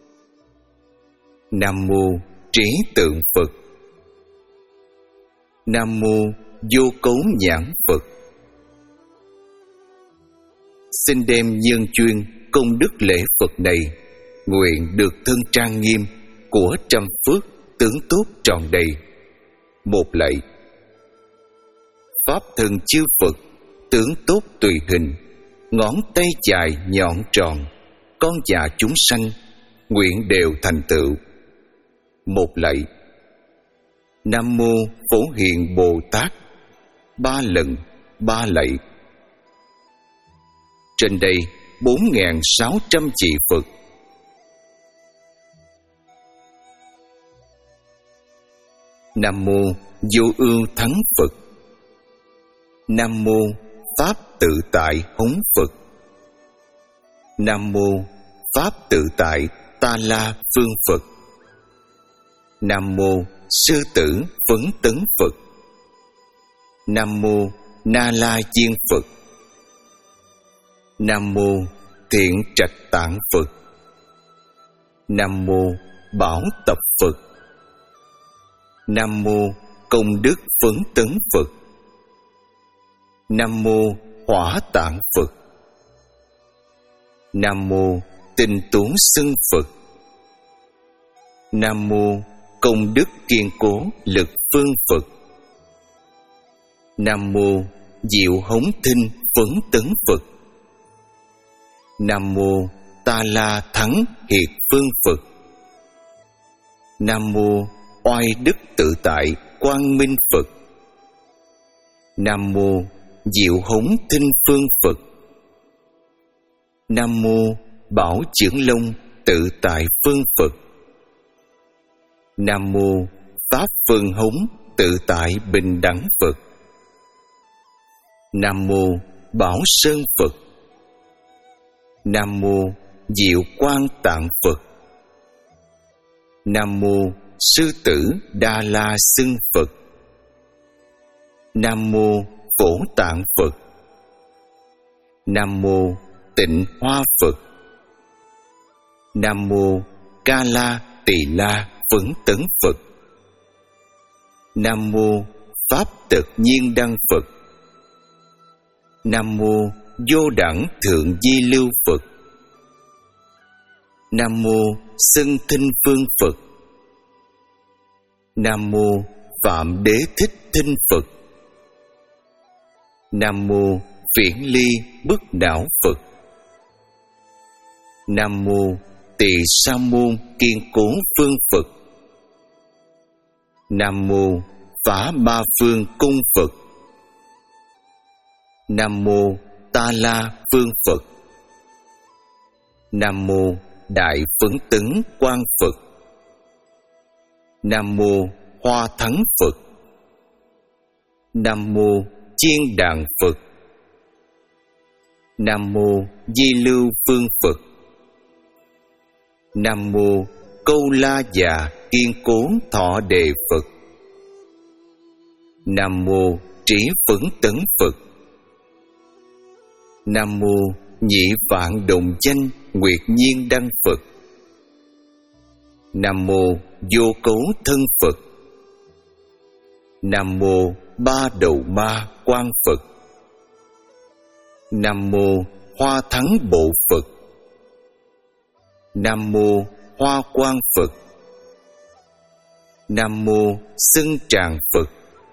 Nam mô Trí Tượng Phật. Nam mô Vô Cấu Nhãn Phật. Xin đem nhân chuyên công đức lễ Phật này, nguyện được thân trang nghiêm của trăm phước tướng tốt tròn đầy. Một lạy. Pháp thân chư Phật, tướng tốt tùy hình, ngón tay dài nhọn tròn, con già chúng sanh, nguyện đều thành tựu. Một lạy. Nam mô Phổ Hiền Bồ Tát. Ba lần, ba lạy. Trên đây bốn nghìn sáu trăm vị Phật. Nam mô Vô Ưu Thắng Phật. Nam mô Pháp Tự Tại Hống Phật. Nam mô Pháp Tự Tại Ta La Phương Phật. Nam mô Sư Tử Phấn Tấn Phật. Nam mô Na La Diên Phật. Nam mô Thiện Trạch Tạng Phật. Nam mô Bảo Tập Phật. Nam mô Công Đức Phấn Tấn Phật. Nam mô Hỏa Tạng Phật. Nam mô Tinh Tú Xưng Phật. Nam mô Công Đức Kiên Cố Lực Phương Phật. Nam mô Diệu Hống Thinh Phấn Tấn Phật. Nam mô Ta La Thắng Hiệt Phương Phật. Nam mô Oai Đức Tự Tại Quang Minh Phật. Nam mô Diệu Hống Thinh Phương Phật. Nam mô Bảo Chưởng Long Tự Tại Phương Phật. Nam mô Pháp Phương Hống Tự Tại Bình Đẳng Phật. Nam mô Bảo Sơn Phật. Nam mô Diệu Quang Tạng Phật. Nam mô Sư Tử Đa La Xưng Phật. Nam mô Phổ Tạng Phật. Nam mô Tịnh Hoa Phật. Nam mô Ca La Tỳ La Phấn Tấn Phật. Nam mô Pháp Tật Nhiên Đăng Phật. Nam mô Vô Đẳng Thượng Di Lưu Phật. Nam mô Xưng Thinh Phương Phật. Nam mô Phạm Đế Thích Thinh Phật. Nam mô Viễn Ly Bức Đảo Phật. Nam mô Tỳ Sa Môn Kiên Cố Phương Phật. Nam mô Phá Ba Phương Cung Phật. Nam mô Ta La Phương Phật. Nam mô Đại Phấn Tấn Quang Phật. Nam mô Hoa Thắng Phật. Nam mô Chiên Đàn Phật. Nam mô Di Lưu Phương Phật. Nam mô Câu La Già Kiên Cố Thọ Đề Phật. Nam mô Trí Phấn Tấn Phật. Nam mô Nhị Vạn Đồng Danh Nguyệt Nhiên Đăng Phật. Nam mô Vô Cấu Thân Phật. Nam mô Ba Đầu Ma Quang Phật. Nam mô Hoa Thắng Bộ Phật. Nam mô Hoa Quang Phật. Nam mô Xưng Tràng Phật.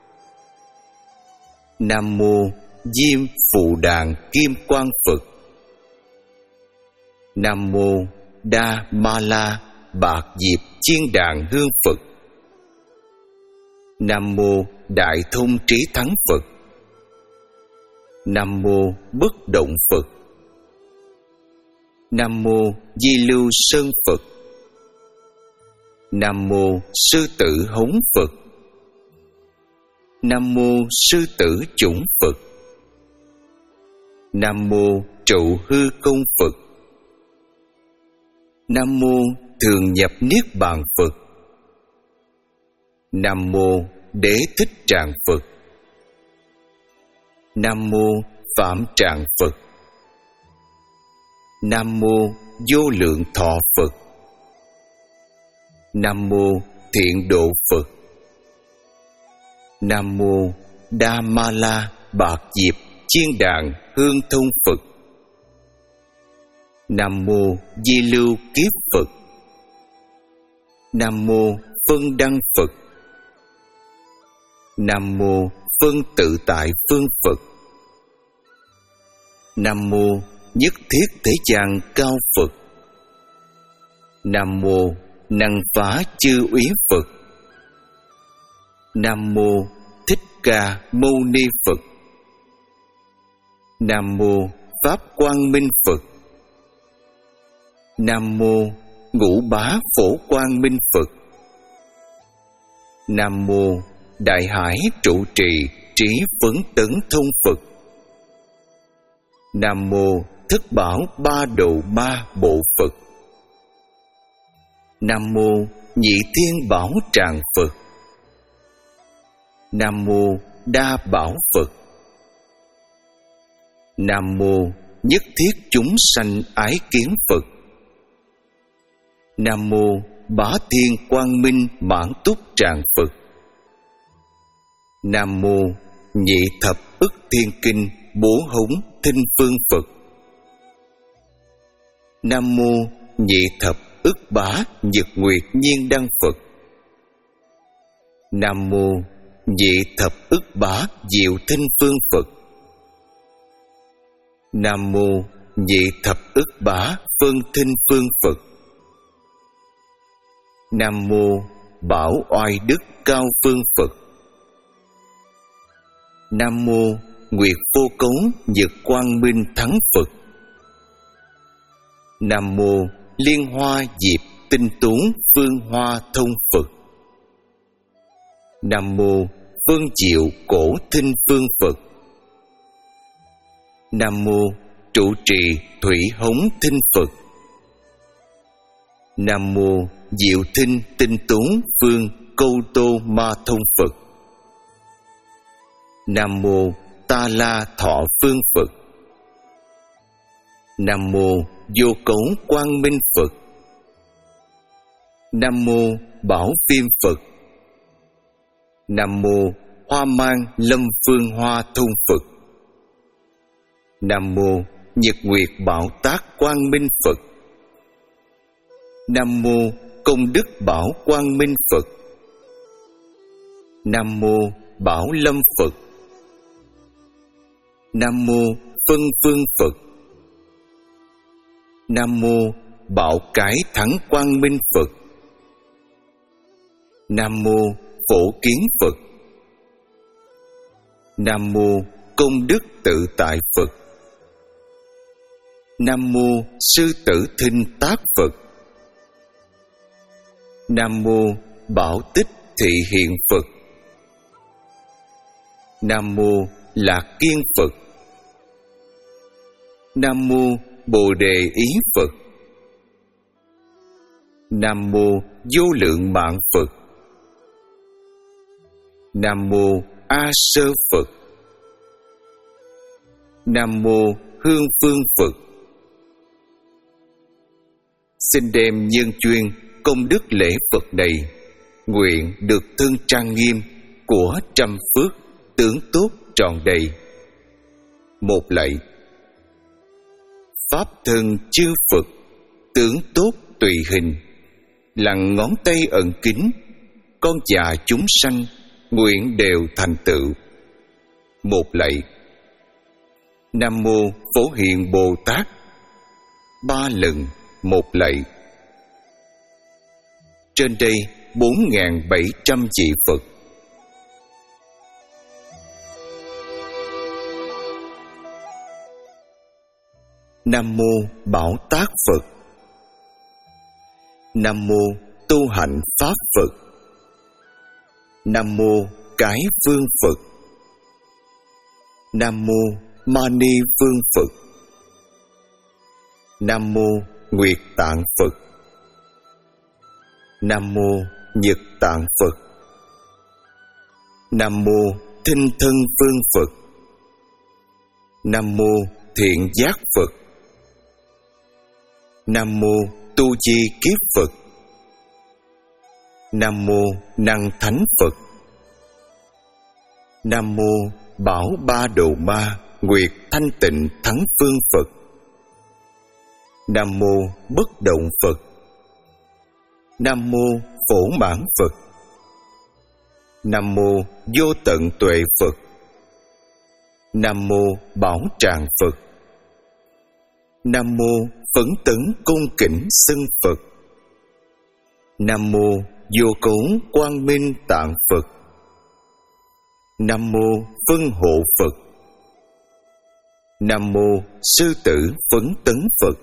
Nam mô Diêm Phù Đàn Kim Quang Phật. Nam mô Đa Ma La Bạc Diệp Chiên Đàn Hương Phật. Nam mô Đại Thông Trí Thắng Phật. Nam mô Bất Động Phật. Nam mô Di Lưu Sơn Phật. Nam mô Sư Tử Hống Phật. Nam mô Sư Tử Chủng Phật. Nam mô Trụ Hư Công Phật. Nam mô Thường Nhập Niết Bàn Phật. Nam mô Đế Thích Tràng Phật. Nam mô Phạm Tràng Phật. Nam mô Vô Lượng Thọ Phật. Nam mô Thiện Độ Phật. Nam mô Đa Ma La Bạc Diệp Chiên Đàn Hương Thông Phật. Nam mô Di Lưu Kiếp Phật. Nam mô Phân Đăng Phật. Nam mô Phân Tự Tại Phương Phật. Nam mô Nhất Thiết Thế Gian Cao Phật. Nam mô Năng Phá Chư Úy Phật. Nam mô Thích Ca Mâu Ni Phật. Nam mô Pháp Quang Minh Phật. Nam mô Ngũ Bá Phổ Quang Minh Phật. Nam mô Đại Hải Trụ Trì Trí Phấn Tấn Thông Phật. Nam mô Thất Bảo Ba Đầu Ma Bộ Phật. Nam mô Nhị Thiên Bảo Tràng Phật. Nam mô Đa Bảo Phật. Nam mô Nhất Thiết Chúng Sanh Ái Kiến Phật. Nam mô Bá Thiên Quang Minh Mãn Túc Tràng Phật. Nam mô Nhị Thập Ức Thiên Kinh Bố Hống Thinh Phương Phật. Nam mô Nhị Thập Ức Bá Nhật Nguyệt Nhiên Đăng Phật. Nam mô Nhị Thập Ức Bá Diệu Thinh Phương Phật. Nam mô Nhị Thập Ức Bá Phân Thinh Phương Phật. Nam mô Bảo Oai Đức Cao Phương Phật. Nam mô Nguyệt Vô Cấu Nhật Quang Minh Thắng Phật. Nam mô Liên Hoa Diệp Tinh Tú Phương Hoa Thông Phật. Nam mô Phương Diệu Cổ Thinh Phương Phật. Nam mô Trụ Trì Thủy Hống Thinh Phật. Nam mô Diệu Thinh Tinh Tú Phương Câu Tô Ma Thông Phật. Nam mô Ta La Thọ Phương Phật. Nam mô Vô Cấu Quang Minh Phật. Nam mô Bảo Phiêm Phật. Nam mô Hoa Mang Lâm Phương Hoa Thông Phật. Nam mô Nhật Nguyệt Bảo Tác Quang Minh Phật. Nam mô Công Đức Bảo Quang Minh Phật. Nam mô Bảo Lâm Phật. Nam mô Phân Phương Phật. Nam mô Bảo Cái Thắng Quang Minh Phật. Nam mô Phổ Kiến Phật. Nam mô Công Đức Tự Tại Phật. Nam mô Sư Tử Thinh Tác Phật. Nam mô Bảo Tích Thị Hiện Phật. Nam mô Lạc Kiên Phật. Nam mô Bồ Đề Ý Phật. Nam mô Vô Lượng Mạng Phật. Nam mô A Sơ Phật. Nam mô Hương Phương Phật. Xin đem nhân chuyên công đức lễ Phật này, nguyện được thân trang nghiêm của trăm phước tướng tốt tròn đầy. Một lạy. Pháp thân chư Phật, tướng tốt tùy hình, lặng ngón tay ẩn kín, con già chúng sanh nguyện đều thành tựu. Một lạy. Nam mô Phổ Hiền Bồ Tát. Ba lần một lạy. Trên đây bốn nghìn bảy trăm vị Phật. Nam mô Bảo Tác Phật. Nam mô Tu Hạnh Pháp Phật. Nam mô Cái Phương Phật. Nam mô Mani Phương Phật. Nam mô Nguyệt Tạng Phật. Nam mô Nhật Tạng Phật. Nam mô Thinh Thân Phương Phật. Nam mô Thiện Giác Phật. Nam mô Tu Di Kiếp Phật. Nam mô Năng Thánh Phật. Nam mô Bảo Ba Đồ Ma Nguyệt Thanh Tịnh Thắng Phương Phật. Nam mô Bất Động Phật. Nam mô Phổ Mãn Phật. Nam mô Vô Tận Tuệ Phật. Nam mô Bảo Tràng Phật. Nam mô Phấn Tấn Cung Kính Xưng Phật. Nam mô Vô Cấu Quang Minh Tạng Phật. Nam mô Phân Hộ Phật. Nam mô Sư Tử Phấn Tấn Phật.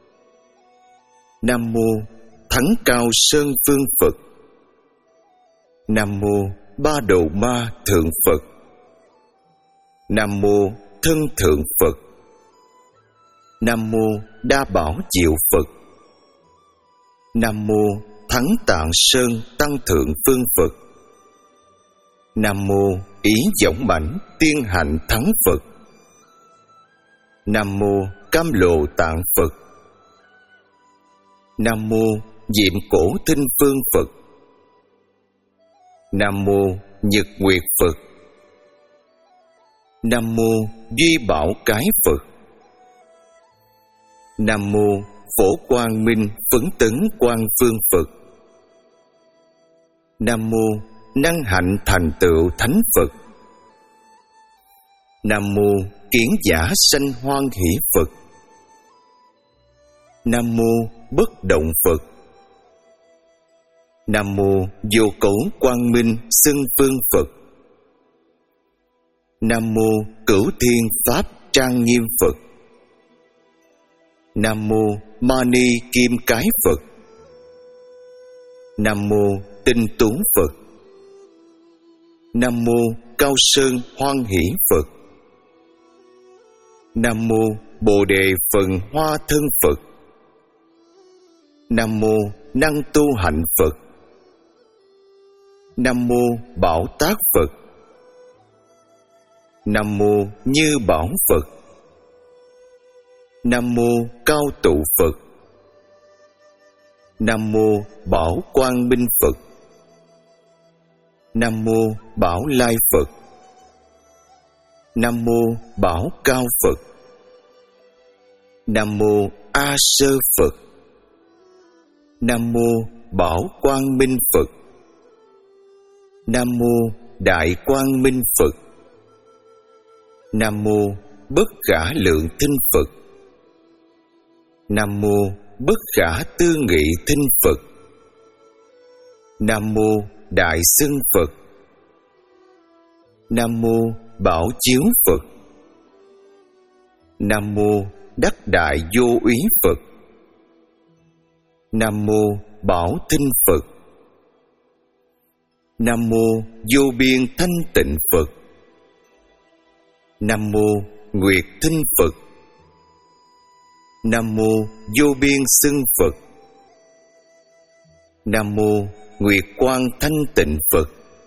Nam mô Thắng Cao Sơn Phương Phật. Nam mô Ba Đồ Ma Thượng Phật. Nam mô Thân Thượng Phật. Nam mô Đa Bảo Diệu Phật. Nam mô Thắng Tạng Sơn Tăng Thượng Phương Phật. Nam mô Ý Võng Mãnh Tiên Hạnh Thắng Phật. Nam mô Cam Lộ Tạng Phật. Nam mô Diệm Cổ Thinh Phương Phật. Nam mô Nhật Nguyệt Phật. Nam mô Duy Bảo Cái Phật. Nam mô Phổ Quang Minh Phấn Tấn Quang Phương Phật. Nam mô Năng Hạnh Thành Tựu Thánh Phật. Nam mô Kiến Giả Sanh Hoan Hỷ Phật. Nam mô Bất Động Phật. Nam mô Vô Cấu Quang Minh Xưng Phương Phật. Nam mô Cửu Thiên Pháp Trang Nghiêm Phật. Nam mô Mani Kim Cái Phật. Nam mô Tinh Tú Phật. Nam mô Cao Sơn Hoan Hỷ Phật. Nam mô Bồ Đề Phần Hoa Thân Phật. Nam mô Năng Tu Hạnh Phật. Nam mô Bảo Tác Phật. Nam mô Như Bảo Phật. Nam mô Cao Tụ Phật. Nam mô Bảo Quang Minh Phật. Nam mô Bảo Lai Phật. Nam mô Bảo Cao Phật. Nam mô A Sơ Phật. Nam mô Bảo Quang Minh Phật. Nam mô Đại Quang Minh Phật. Nam mô Bất Khả Lượng Thinh Phật. Nam mô Bất Khả Tư Nghị Thinh Phật. Nam mô Đại Xưng Phật. Nam mô Bảo Chiếu Phật. Nam mô Đắc Đại Vô Úy Phật. Nam mô Bảo Thinh Phật. Nam mô Vô Biên Thanh Tịnh Phật. Nam mô Nguyệt Thinh Phật. Nam mô Vô Biên Xưng Phật. Nam mô Nguyệt Quang Thanh Tịnh Phật.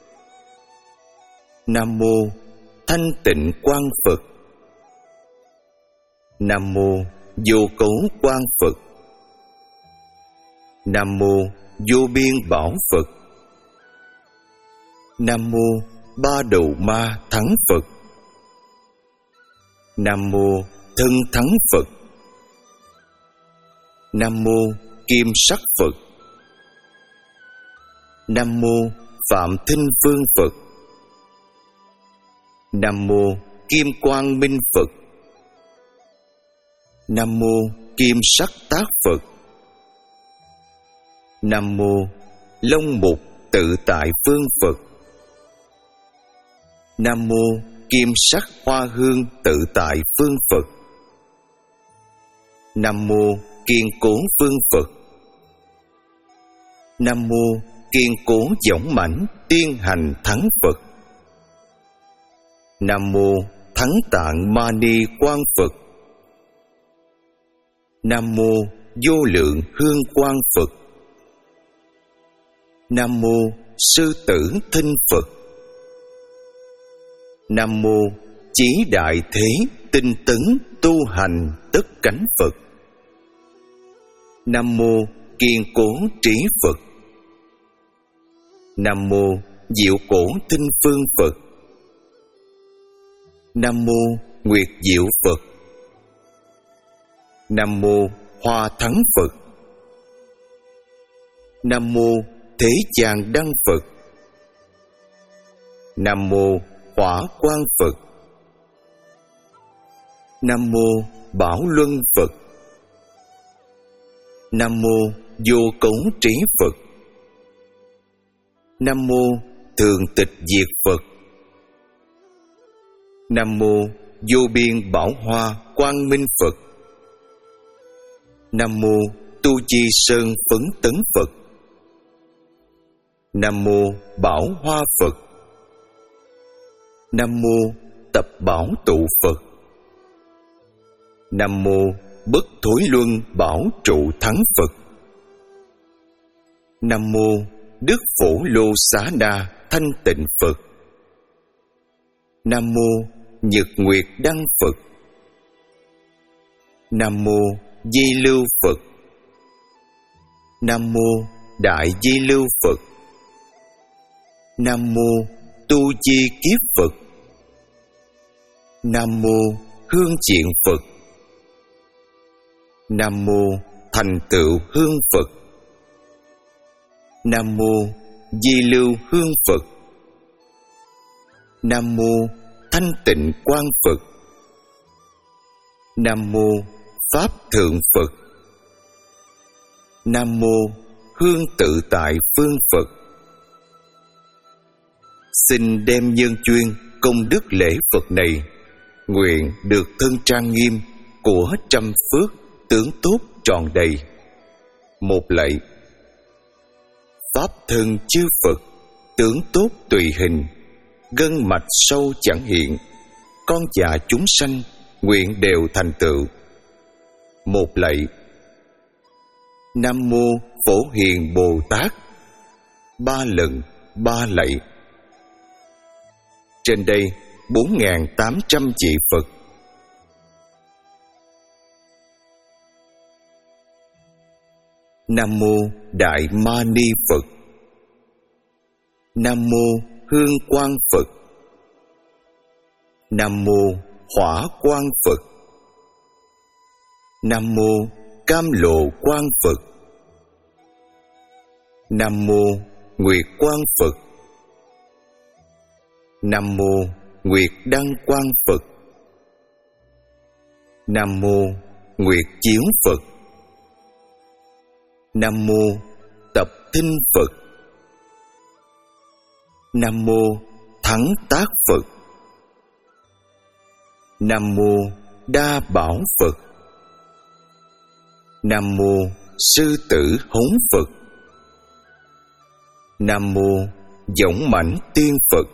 Nam mô Thanh Tịnh Quang Phật. Nam mô Vô Cấu Quang Phật. Nam mô Vô Biên Bảo Phật. Nam mô Ba Đầu Ma Thắng Phật. Nam mô Thân Thắng Phật. Nam mô Kim Sắc Phật. Nam mô Phạm Thinh Phương Phật. Nam mô Kim Quang Minh Phật. Nam mô Kim Sắc Tác Phật. Nam mô Long Mục Tự Tại Phương Phật. Nam mô Kim Sắc Hoa Hương Tự Tại Phương Phật. Nam mô Kiên Cố Phương Phật. Nam mô Kiên Cố Dõng Mãnh Tiên Hành Thắng Phật. Nam mô Thắng Tạng Mani Quang Phật. Nam mô Vô Lượng Hương Quang Phật. Nam mô Sư Tử Thinh Phật. Nam mô Chí Đại Thế Tinh Tấn Tu Hành Tất Cánh Phật. Nam mô Kiên Cố Trí Phật. Nam mô Diệu Cổ Tinh Phương Phật. Nam mô Nguyệt Diệu Phật. Nam mô Hoa Thắng Phật. Nam mô Thế Chàng Đăng Phật. Nam mô Hỏa Quang Phật. Nam mô Bảo Luân Phật. Nam mô Vô Cấu Trí Phật. Nam mô Thường Tịch Diệt Phật. Nam mô Vô Biên Bảo Hoa Quang Minh Phật. Nam mô Tu Chi Sơn Phấn Tấn Phật. Nam mô Bảo Hoa Phật. Nam mô Tập Bảo Tụ Phật. Nam mô Bất Thối Luân Bảo Trụ Thắng Phật. Nam mô Đức Phổ Lô Xá Đa Thanh Tịnh Phật. Nam mô Nhật Nguyệt Đăng Phật. Nam mô Di Lưu Phật. Nam mô Đại Di Lưu Phật. Nam mô Tu Chi Kiếp Phật. Nam mô Hương Triện Phật. Nam mô Thành Tựu Hương Phật. Nam mô Di Lưu Hương Phật. Nam mô Thanh Tịnh Quang Phật. Nam mô Pháp Thượng Phật. Nam mô Hương Tự Tại Phương Phật. Xin đem nhân chuyên công đức lễ Phật này, nguyện được thân trang nghiêm của trăm phước tướng tốt tròn đầy. Một lạy. Pháp thân chư Phật, tướng tốt tùy hình, gân mạch sâu chẳng hiện, con già chúng sanh nguyện đều thành tựu. Một lạy. Nam mô Phổ Hiền Bồ Tát. Ba lần, ba lạy. Trên đây bốn nghìn tám trăm vị Phật. Nam mô Đại Ma Ni Phật. Nam mô Hương Quang Phật. Nam mô Hỏa Quang Phật. Nam mô Cam Lộ Quang Phật. Nam mô Nguyệt Quang Phật. Nam mô Nguyệt Đăng Quang Phật. Nam mô Nguyệt Chiếu Phật. Nam mô Tập Thinh Phật. Nam mô Thắng Tác Phật. Nam mô Đa Bảo Phật. Nam mô Sư Tử Hống Phật. Nam mô Dõng Mãnh Tiên Phật.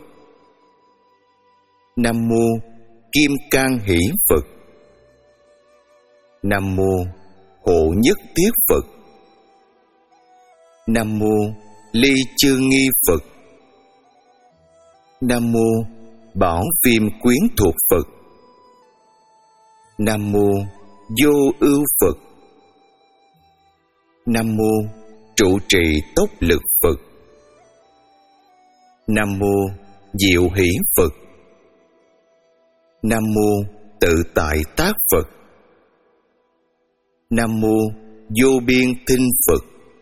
Nam mô Kim Cang Hỷ Phật. Nam mô Hộ Nhất Thiết Phật. Nam mô Ly Chương Nghi Phật. Nam mô Bảo Viêm Quyến Thuộc Phật. Nam mô Vô Ưu Phật. Nam mô Trụ Trì Tốc Lực Phật. Nam mô Diệu Hỷ Phật. Nam mô Tự Tại Tác Phật. Nam mô Vô Biên Thinh Phật.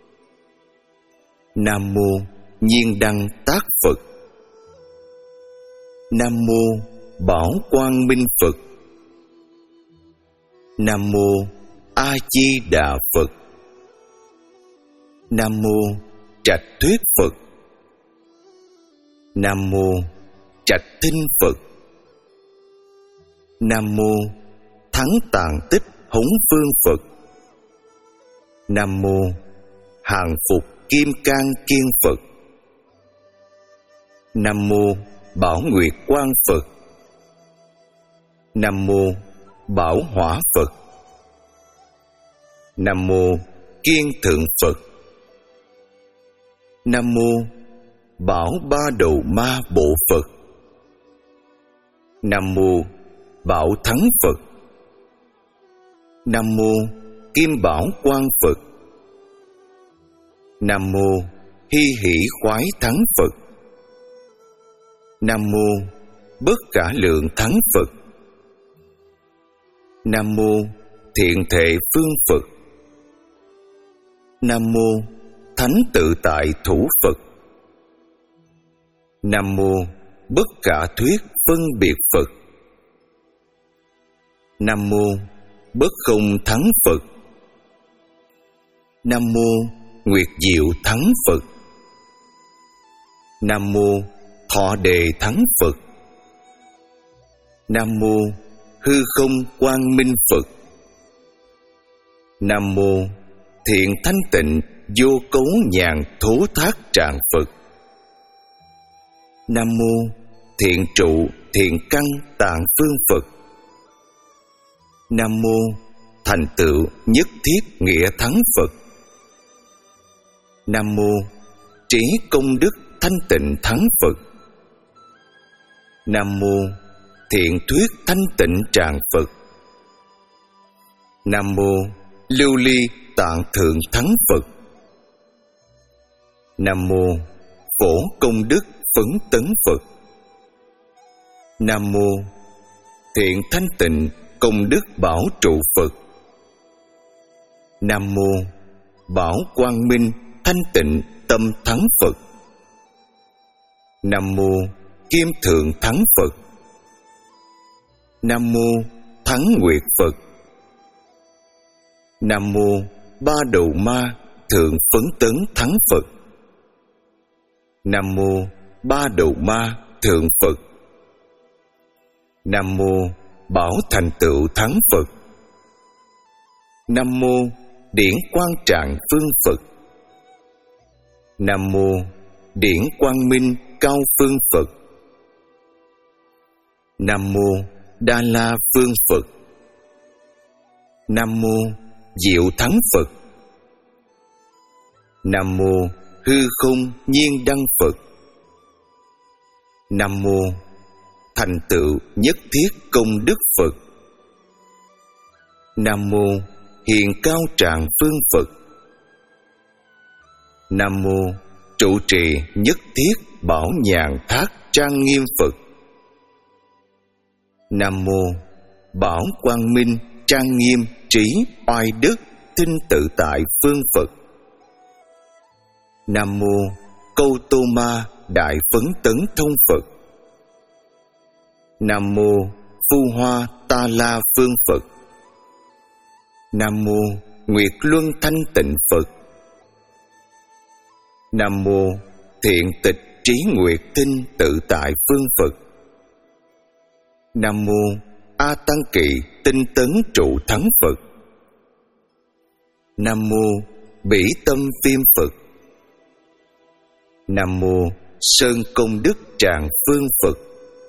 Nam mô Nhiên Đăng Tác Phật. Nam mô Bảo Quang Minh Phật. Nam mô A Di Đà Phật. Nam mô Trạch Thuyết Phật. Nam mô Trạch Thinh Phật. Nam mô Thắng Tạng Tích Hống Phương Phật. Nam mô Hàng Phục Kim Cang Kiên Phật. Nam mô Bảo Nguyệt Quang Phật. Nam mô Bảo Hỏa Phật. Nam mô Kiên Thượng Phật. Nam mô Bảo Ba Đầu Ma Bộ Phật. Nam mô Bảo Thắng Phật. Nam mô Kim Bảo Quang Phật. Nam mô Hy Hỷ Khoái Thắng Phật. Nam mô Bất Cả Lượng Thắng Phật. Nam mô Thiện Thệ Phương Phật. Nam mô Thánh Tự Tại Thủ Phật. Nam mô Bất Cả Thuyết Phân Biệt Phật. Nam mô Bất Không Thắng Phật. Nam mô Nguyệt Diệu Thắng Phật. Nam mô Thọ Đề Thắng Phật. Nam mô Hư Không Quang Minh Phật. Nam mô Thiện Thanh Tịnh Vô Cấu Nhàn Thố Thác Trạng Phật. Nam mô Thiện Trụ Thiện Căn Tạng Phương Phật. Nam mô Thành Tựu Nhất Thiết Nghĩa Thắng Phật. Nam mô Trí Công Đức Thanh Tịnh Thắng Phật. Nam mô Thiện Thuyết Thanh Tịnh Tràng Phật. Nam mô Lưu Ly Tạng Thượng Thắng Phật. Nam mô Phổ Công Đức Phấn Tấn Phật. Nam mô Thiện Thanh Tịnh Công Đức Bảo Trụ Phật. Nam mô Bảo Quang Minh Thanh Tịnh Tâm Thắng Phật. Nam mô Kim Thượng Thắng Phật. Nam mô Thắng Nguyệt Phật. Nam mô Ba Đầu Ma Thượng Phấn Tấn Thắng Phật. Nam mô Ba Đầu Ma Thượng Phật. Nam mô Bảo Thành Tựu Thắng Phật. Nam mô Điển Quang Trạng Phương Phật. Nam mô Điển Quang Minh Cao Phương Phật. Nam mô Đa La Phương Phật. Nam mô Diệu Thắng Phật. Nam mô Hư Không Nhiên Đăng Phật. Nam mô Thành Tựu Nhất Thiết Công Đức Phật. Nam mô Hiện Cao Trạng Phương Phật. Nam mô Trụ Trì Nhất Thiết Bảo Nhàn Thác Trang Nghiêm Phật. Nam mô Bảo Quang Minh Trang Nghiêm Trí Oai Đức Thinh Tự Tại Phương Phật. Nam mô Câu Tô Ma Đại Phấn Tấn Thông Phật. Nam mô Phu Hoa Ta La Phương Phật. Nam mô Nguyệt Luân Thanh Tịnh Phật. Nam mô Thiện Tịch Trí Nguyệt Tinh Tự Tại Phương Phật. Nam mô A Tăng Kỳ Tinh Tấn Trụ Thắng Phật. Nam mô Bỉ Tâm Phiêm Phật. Nam mô Sơn Công Đức Tràng Phương Phật.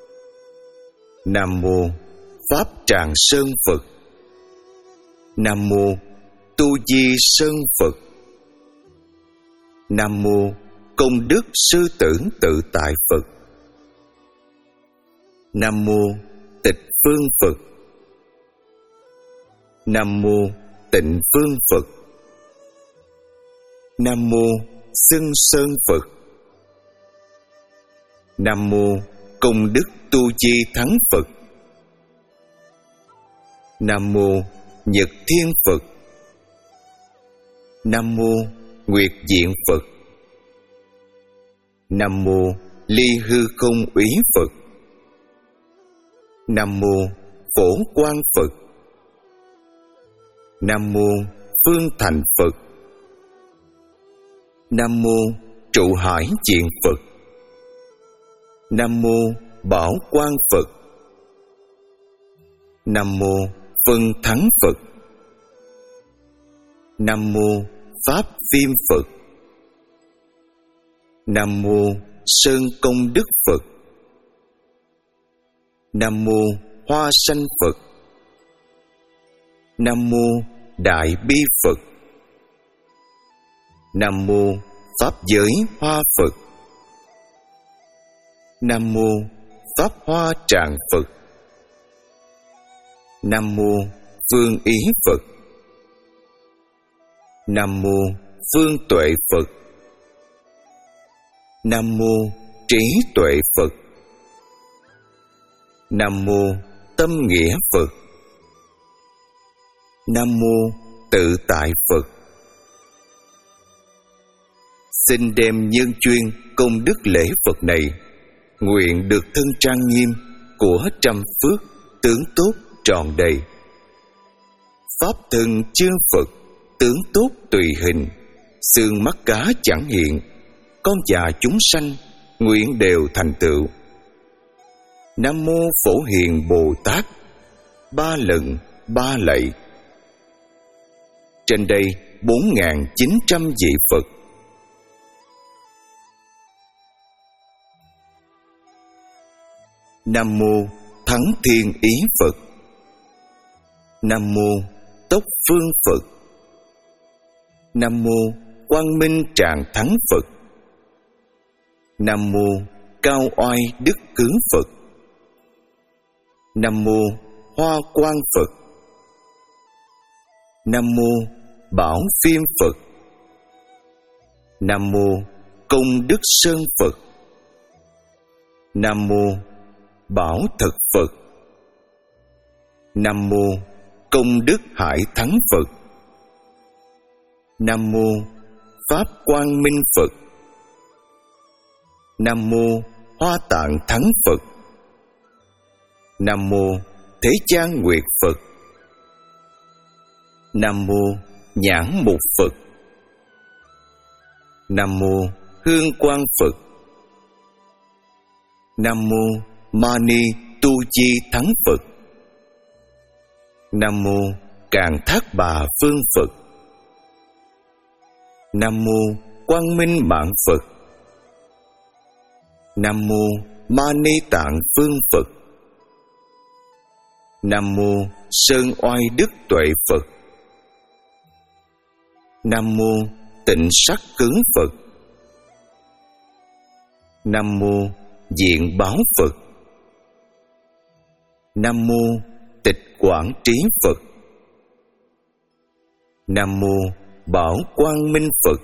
Nam mô Pháp Tràng Sơn Phật. Nam mô Tu Di Sơn Phật. Nam mô Công Đức Sư Tử Tự Tại Phật. Nam mô Tịch Phương Phật. Nam mô Tịnh Phương Phật. Nam mô Xưng Sơn Phật. Nam mô Công Đức Tu Di Thắng Phật. Nam mô Nhật Thiên Phật. Nam mô Nguyệt Diện Phật. Nam mô Ly Hư Không Úy Phật. Nam mô Phổ Quang Phật. Nam mô Phương Thành Phật. Nam mô Trụ Hải Diện Phật. Nam mô Bảo Quang Phật. Nam mô Phân Thắng Phật. Nam mô Pháp Viêm Phật. Nam mô Sơn Công Đức Phật. Nam mô Hoa Sanh Phật. Nam mô Đại Bi Phật. Nam mô Pháp Giới Hoa Phật. Nam mô Pháp Hoa Tràng Phật. Nam mô Phương Ý Phật. Nam mô Phương Tuệ Phật. Nam mô Trí Tuệ Phật. Nam mô Tâm Nghĩa Phật. Nam mô Tự Tại Phật. Xin đem nhân chuyên công đức lễ Phật này, nguyện được thân trang nghiêm của trăm phước tướng tốt tròn đầy. Pháp thân chương Phật tướng tốt tùy hình, xương mắt cá chẳng hiện, con già chúng sanh nguyện đều thành tựu. Nam mô Phổ Hiền Bồ Tát. Ba lần ba lạy. Trên đây bốn nghìn chín trăm vị Phật. Nam mô Thắng Thiên Ý Phật. Nam mô Tốc Phương Phật. Nam mô Quang Minh Tràng Thắng Phật. Nam mô Cao Oai Đức Cứng Phật. Nam mô Hoa Quang Phật. Nam mô Bảo Phiêm Phật. Nam mô Công Đức Sơn Phật. Nam mô Bảo Thực Phật. Nam mô Công Đức Hải Thắng Phật. Nam mô Pháp Quang Minh Phật. Nam mô Hoa Tạng Thắng Phật. Nam mô Thế Gian Nguyệt Phật. Nam mô Nhãn Mục Phật. Nam mô Hương Quang Phật. Nam mô Mani Tu Chi Thắng Phật. Nam mô Càn Thác Bà Phương Phật. Nam mô Quang Minh Mạng Phật. Nam mô Ma Ni Tạng Phương Phật. Nam mô Sơn Oai Đức Tuệ Phật. Nam mô Tịnh Sắc Cứng Phật. Nam mô Diện Báo Phật. Nam mô Tịch Quảng Trí Phật. Nam mô Bảo Quang Minh Phật.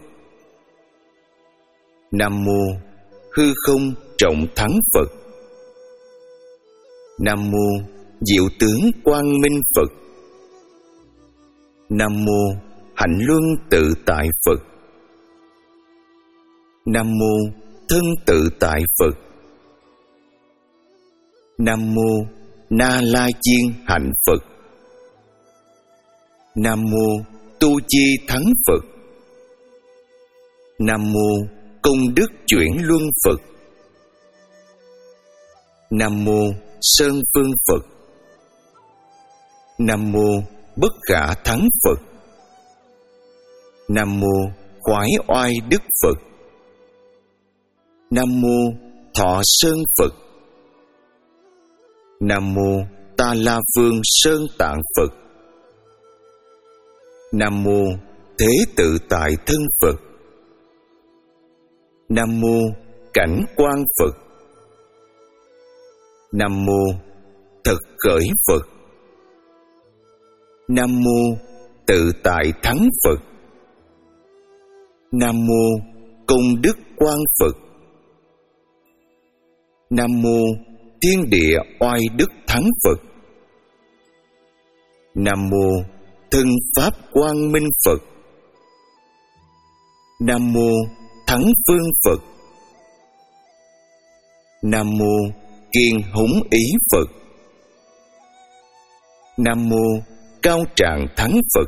Nam mô Hư Không Trọng Thắng Phật. Nam mô Diệu Tướng Quang Minh Phật. Nam mô Hạnh Luân Tự Tại Phật. Nam mô Thân Tự Tại Phật. Nam mô Na La Chiên Hạnh Phật. Nam mô Tu Chi Thắng Phật. Nam mô Công Đức Chuyển Luân Phật. Nam mô Sơn Phương Phật. Nam mô Bất Khả Thắng Phật. Nam mô Khoái Oai Đức Phật. Nam mô Thọ Sơn Phật. Nam mô Ta La Phương Sơn Tạng Phật. Nam mô Thế Tự Tại Thân Phật. Nam mô Cảnh Quang Phật. Nam mô Thật Khởi Phật. Nam mô Tự Tại Thắng Phật. Nam mô Công Đức Quang Phật. Nam mô Thiên Địa Oai Đức Thắng Phật. Nam mô Thân Pháp Quang Minh Phật. Nam mô Thắng Phương Phật. Nam mô Kiên Hùng Ý Phật. Nam mô Cao Trạng Thắng Phật.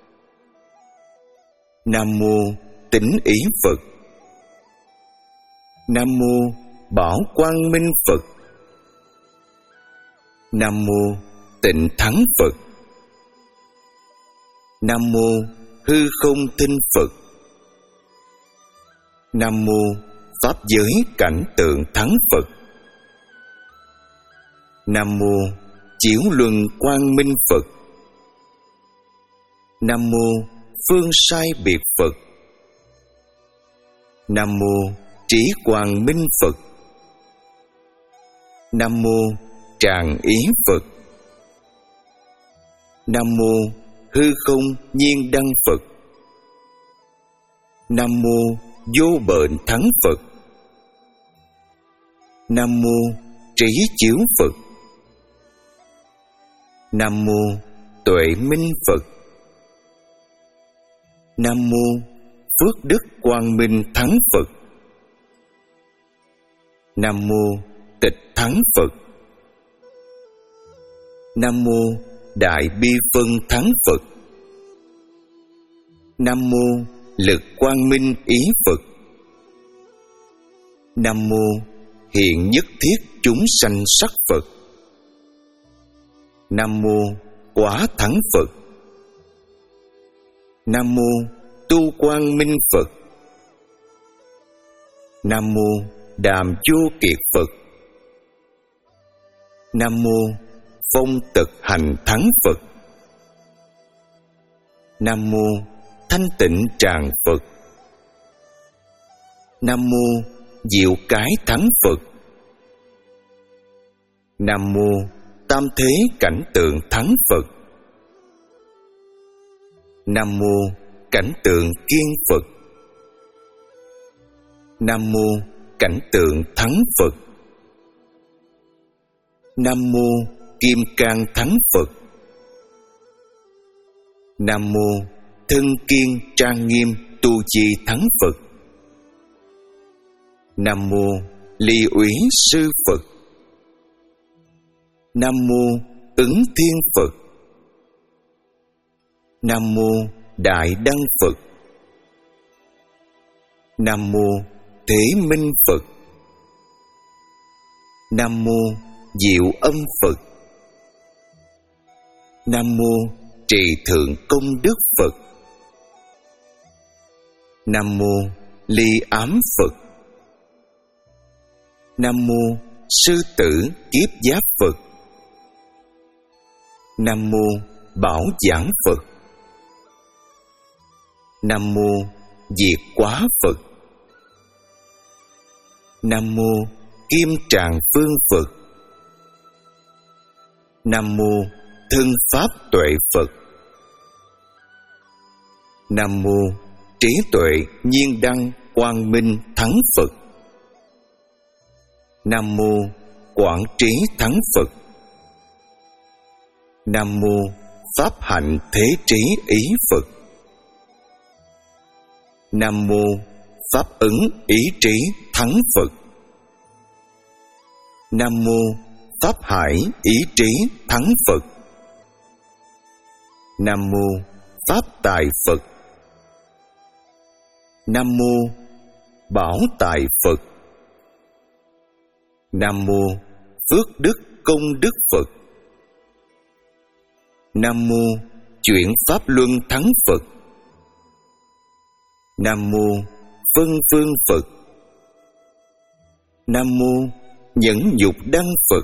Nam mô Tĩnh Ý Phật. Nam mô Bảo Quang Minh Phật. Nam mô Tịnh Thắng Phật. Nam mô Hư Không Thinh Phật. Nam mô Pháp Giới Cảnh Tượng Thắng Phật. Nam mô Chiếu Luân Quang Minh Phật. Nam mô Phương Sai Biệt Phật. Nam mô Trí Quang Minh Phật. Nam mô Tràng Ý Phật. Nam mô Hư Không Nhiên Đăng Phật. Nam mô Vô Bệnh Thắng Phật. Nam mô Trí Chiếu Phật. Nam mô Tuệ Minh Phật. Nam mô Phước Đức Quang Minh Thắng Phật. Nam mô Tịch Thắng Phật. Nam mô Đại Bi Phân Thắng Phật. Nam mô Lực Quang Minh Ý Phật. Nam mô Hiện Nhất Thiết Chúng Sanh Sắc Phật. Nam mô Quả Thắng Phật. Nam mô Tu Quang Minh Phật. Nam mô Đàm Vô Kiệt Phật. Nam mô Phong Tật Hành Thắng Phật. Nam mô Thanh Tịnh Tràng Phật. Nam mô Diệu Cái Thắng Phật. Nam mô Tam Thế Cảnh Tượng Thắng Phật. Nam mô Cảnh Tượng Kiên Phật. Nam mô Cảnh Tượng Thắng Phật. Nam mô Kim Cang Thắng Phật. Nam mô Thân Kiên Trang Nghiêm Tu Chi Thắng Phật. Nam mô Ly Úy Sư Phật. Nam mô Ứng Thiên Phật. Nam mô Đại Đăng Phật. Nam mô Thế Minh Phật. Nam mô Diệu Âm Phật. Nam mô trì thượng công đức Phật. Nam mô Ly Ám Phật. Nam mô Sư Tử Kiếp Giáp Phật. Nam mô Bảo Giảng Phật. Nam mô Diệt Quá Phật. Nam mô Kim Tràng Phương Phật. Nam mô Thân Pháp Tuệ Phật. Nam mô Trí Tuệ Nhiên Đăng Quang Minh Thắng Phật. Nam mô Quảng Trí Thắng Phật. Nam mô Pháp Hạnh Thế Trí Ý Phật. Nam mô Pháp Ứng Ý Trí Thắng Phật. Nam mô Pháp Hải Ý Trí Thắng Phật. Nam mô Pháp Tài Phật. Nam mô Bảo Tài Phật. Nam mô Phước Đức Công Đức Phật. Nam mô Chuyển Pháp Luân Thắng Phật. Nam mô Phân Phương Phật. Nam mô Nhẫn Nhục Đăng Phật.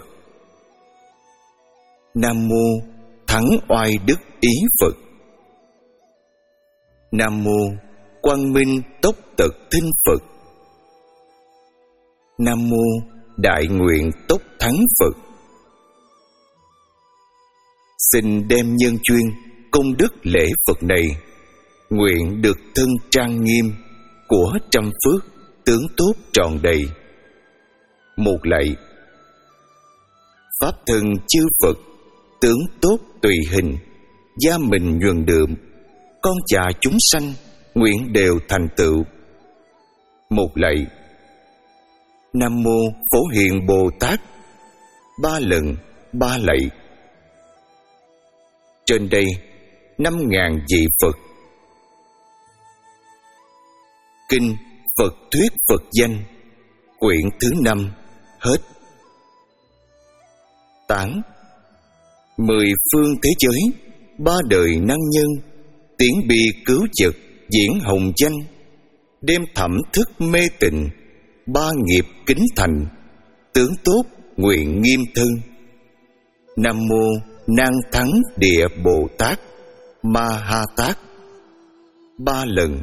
Nam mô Thắng Oai Đức Ý Phật. Nam mô Quang Minh Tốc Tật Thinh Phật. Nam mô Đại Nguyện Tốc Thắng Phật. Xin đem nhân chuyên công đức lễ Phật này, nguyện được thân trang nghiêm của trăm phước tướng tốt tròn đầy. Một lạy. Pháp thân chư Phật tướng tốt tùy hình, gia mình nhuần đượm, con chà chúng sanh nguyện đều thành tựu. Một lạy. Nam mô Phổ Hiền Bồ Tát. Ba lần ba lạy. Trên đây năm ngàn vị Phật. Kinh Phật Thuyết Phật Danh, quyển thứ năm hết. Tán. Mười phương thế giới, ba đời năng nhân, tiếng bi cứu chật, diễn hồng danh, đêm thẩm thức mê tịnh, ba nghiệp kính thành, tướng tốt nguyện nghiêm thân. Nam mô Nan Thắng Địa Bồ Tát Ma Ha Tát. Ba lần.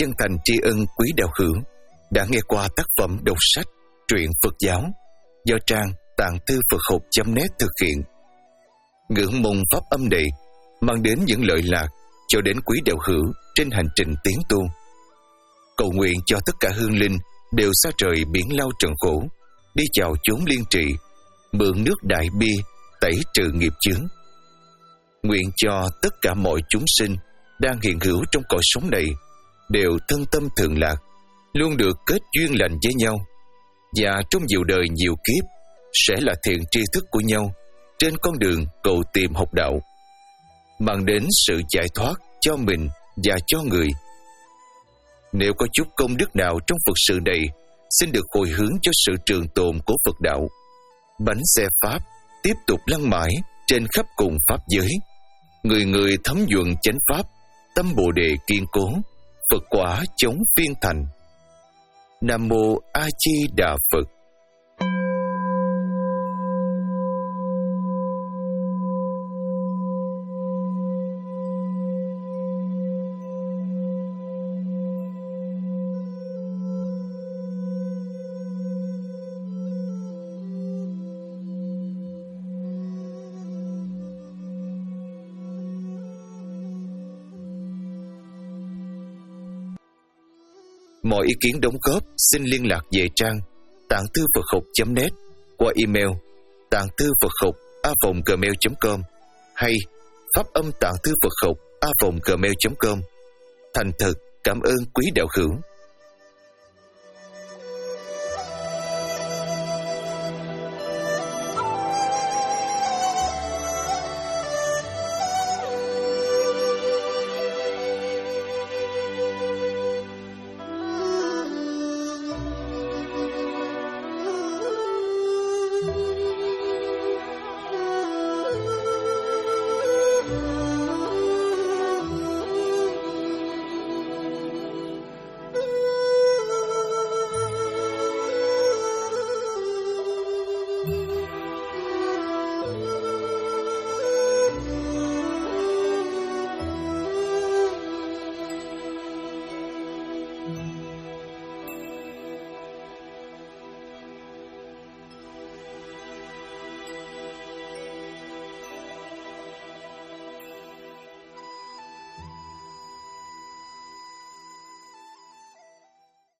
chân thành tri ân quý đạo hữu đã nghe qua tác phẩm đọc sách truyện Phật giáo do trang tạng thư Phật học chấm net thực hiện. Ngưỡng mong pháp âm này mang đến những lợi lạc cho đến quý đạo hữu trên hành trình tiến tu. Cầu nguyện cho tất cả hương linh đều xa trời biển lao trần khổ, đi chào chốn liên trị, mượn nước đại bi tẩy trừ nghiệp chướng. Nguyện cho tất cả mọi chúng sinh đang hiện hữu trong cõi sống này đều thân tâm thường lạc, luôn được kết duyên lành với nhau, và trong nhiều đời nhiều kiếp sẽ là thiện tri thức của nhau trên con đường cầu tìm học đạo, mang đến sự giải thoát cho mình và cho người. Nếu có chút công đức nào trong Phật sự này, xin được hồi hướng cho sự trường tồn của Phật đạo. Bánh xe Pháp tiếp tục lăn mãi trên khắp cùng Pháp giới. Người người thấm nhuận chánh Pháp, tâm Bồ Đề kiên cố, Phật quả chống phiên thành. Nam Mô A Di Đà Phật. Mọi ý kiến đóng góp xin liên lạc về trang tạng thư Phật học chấm net qua email tạng thư Phật học a còng gmail chấm com hay pháp âm tạng thư Phật học a còng gmail chấm com. Thành thật cảm ơn quý đạo hữu.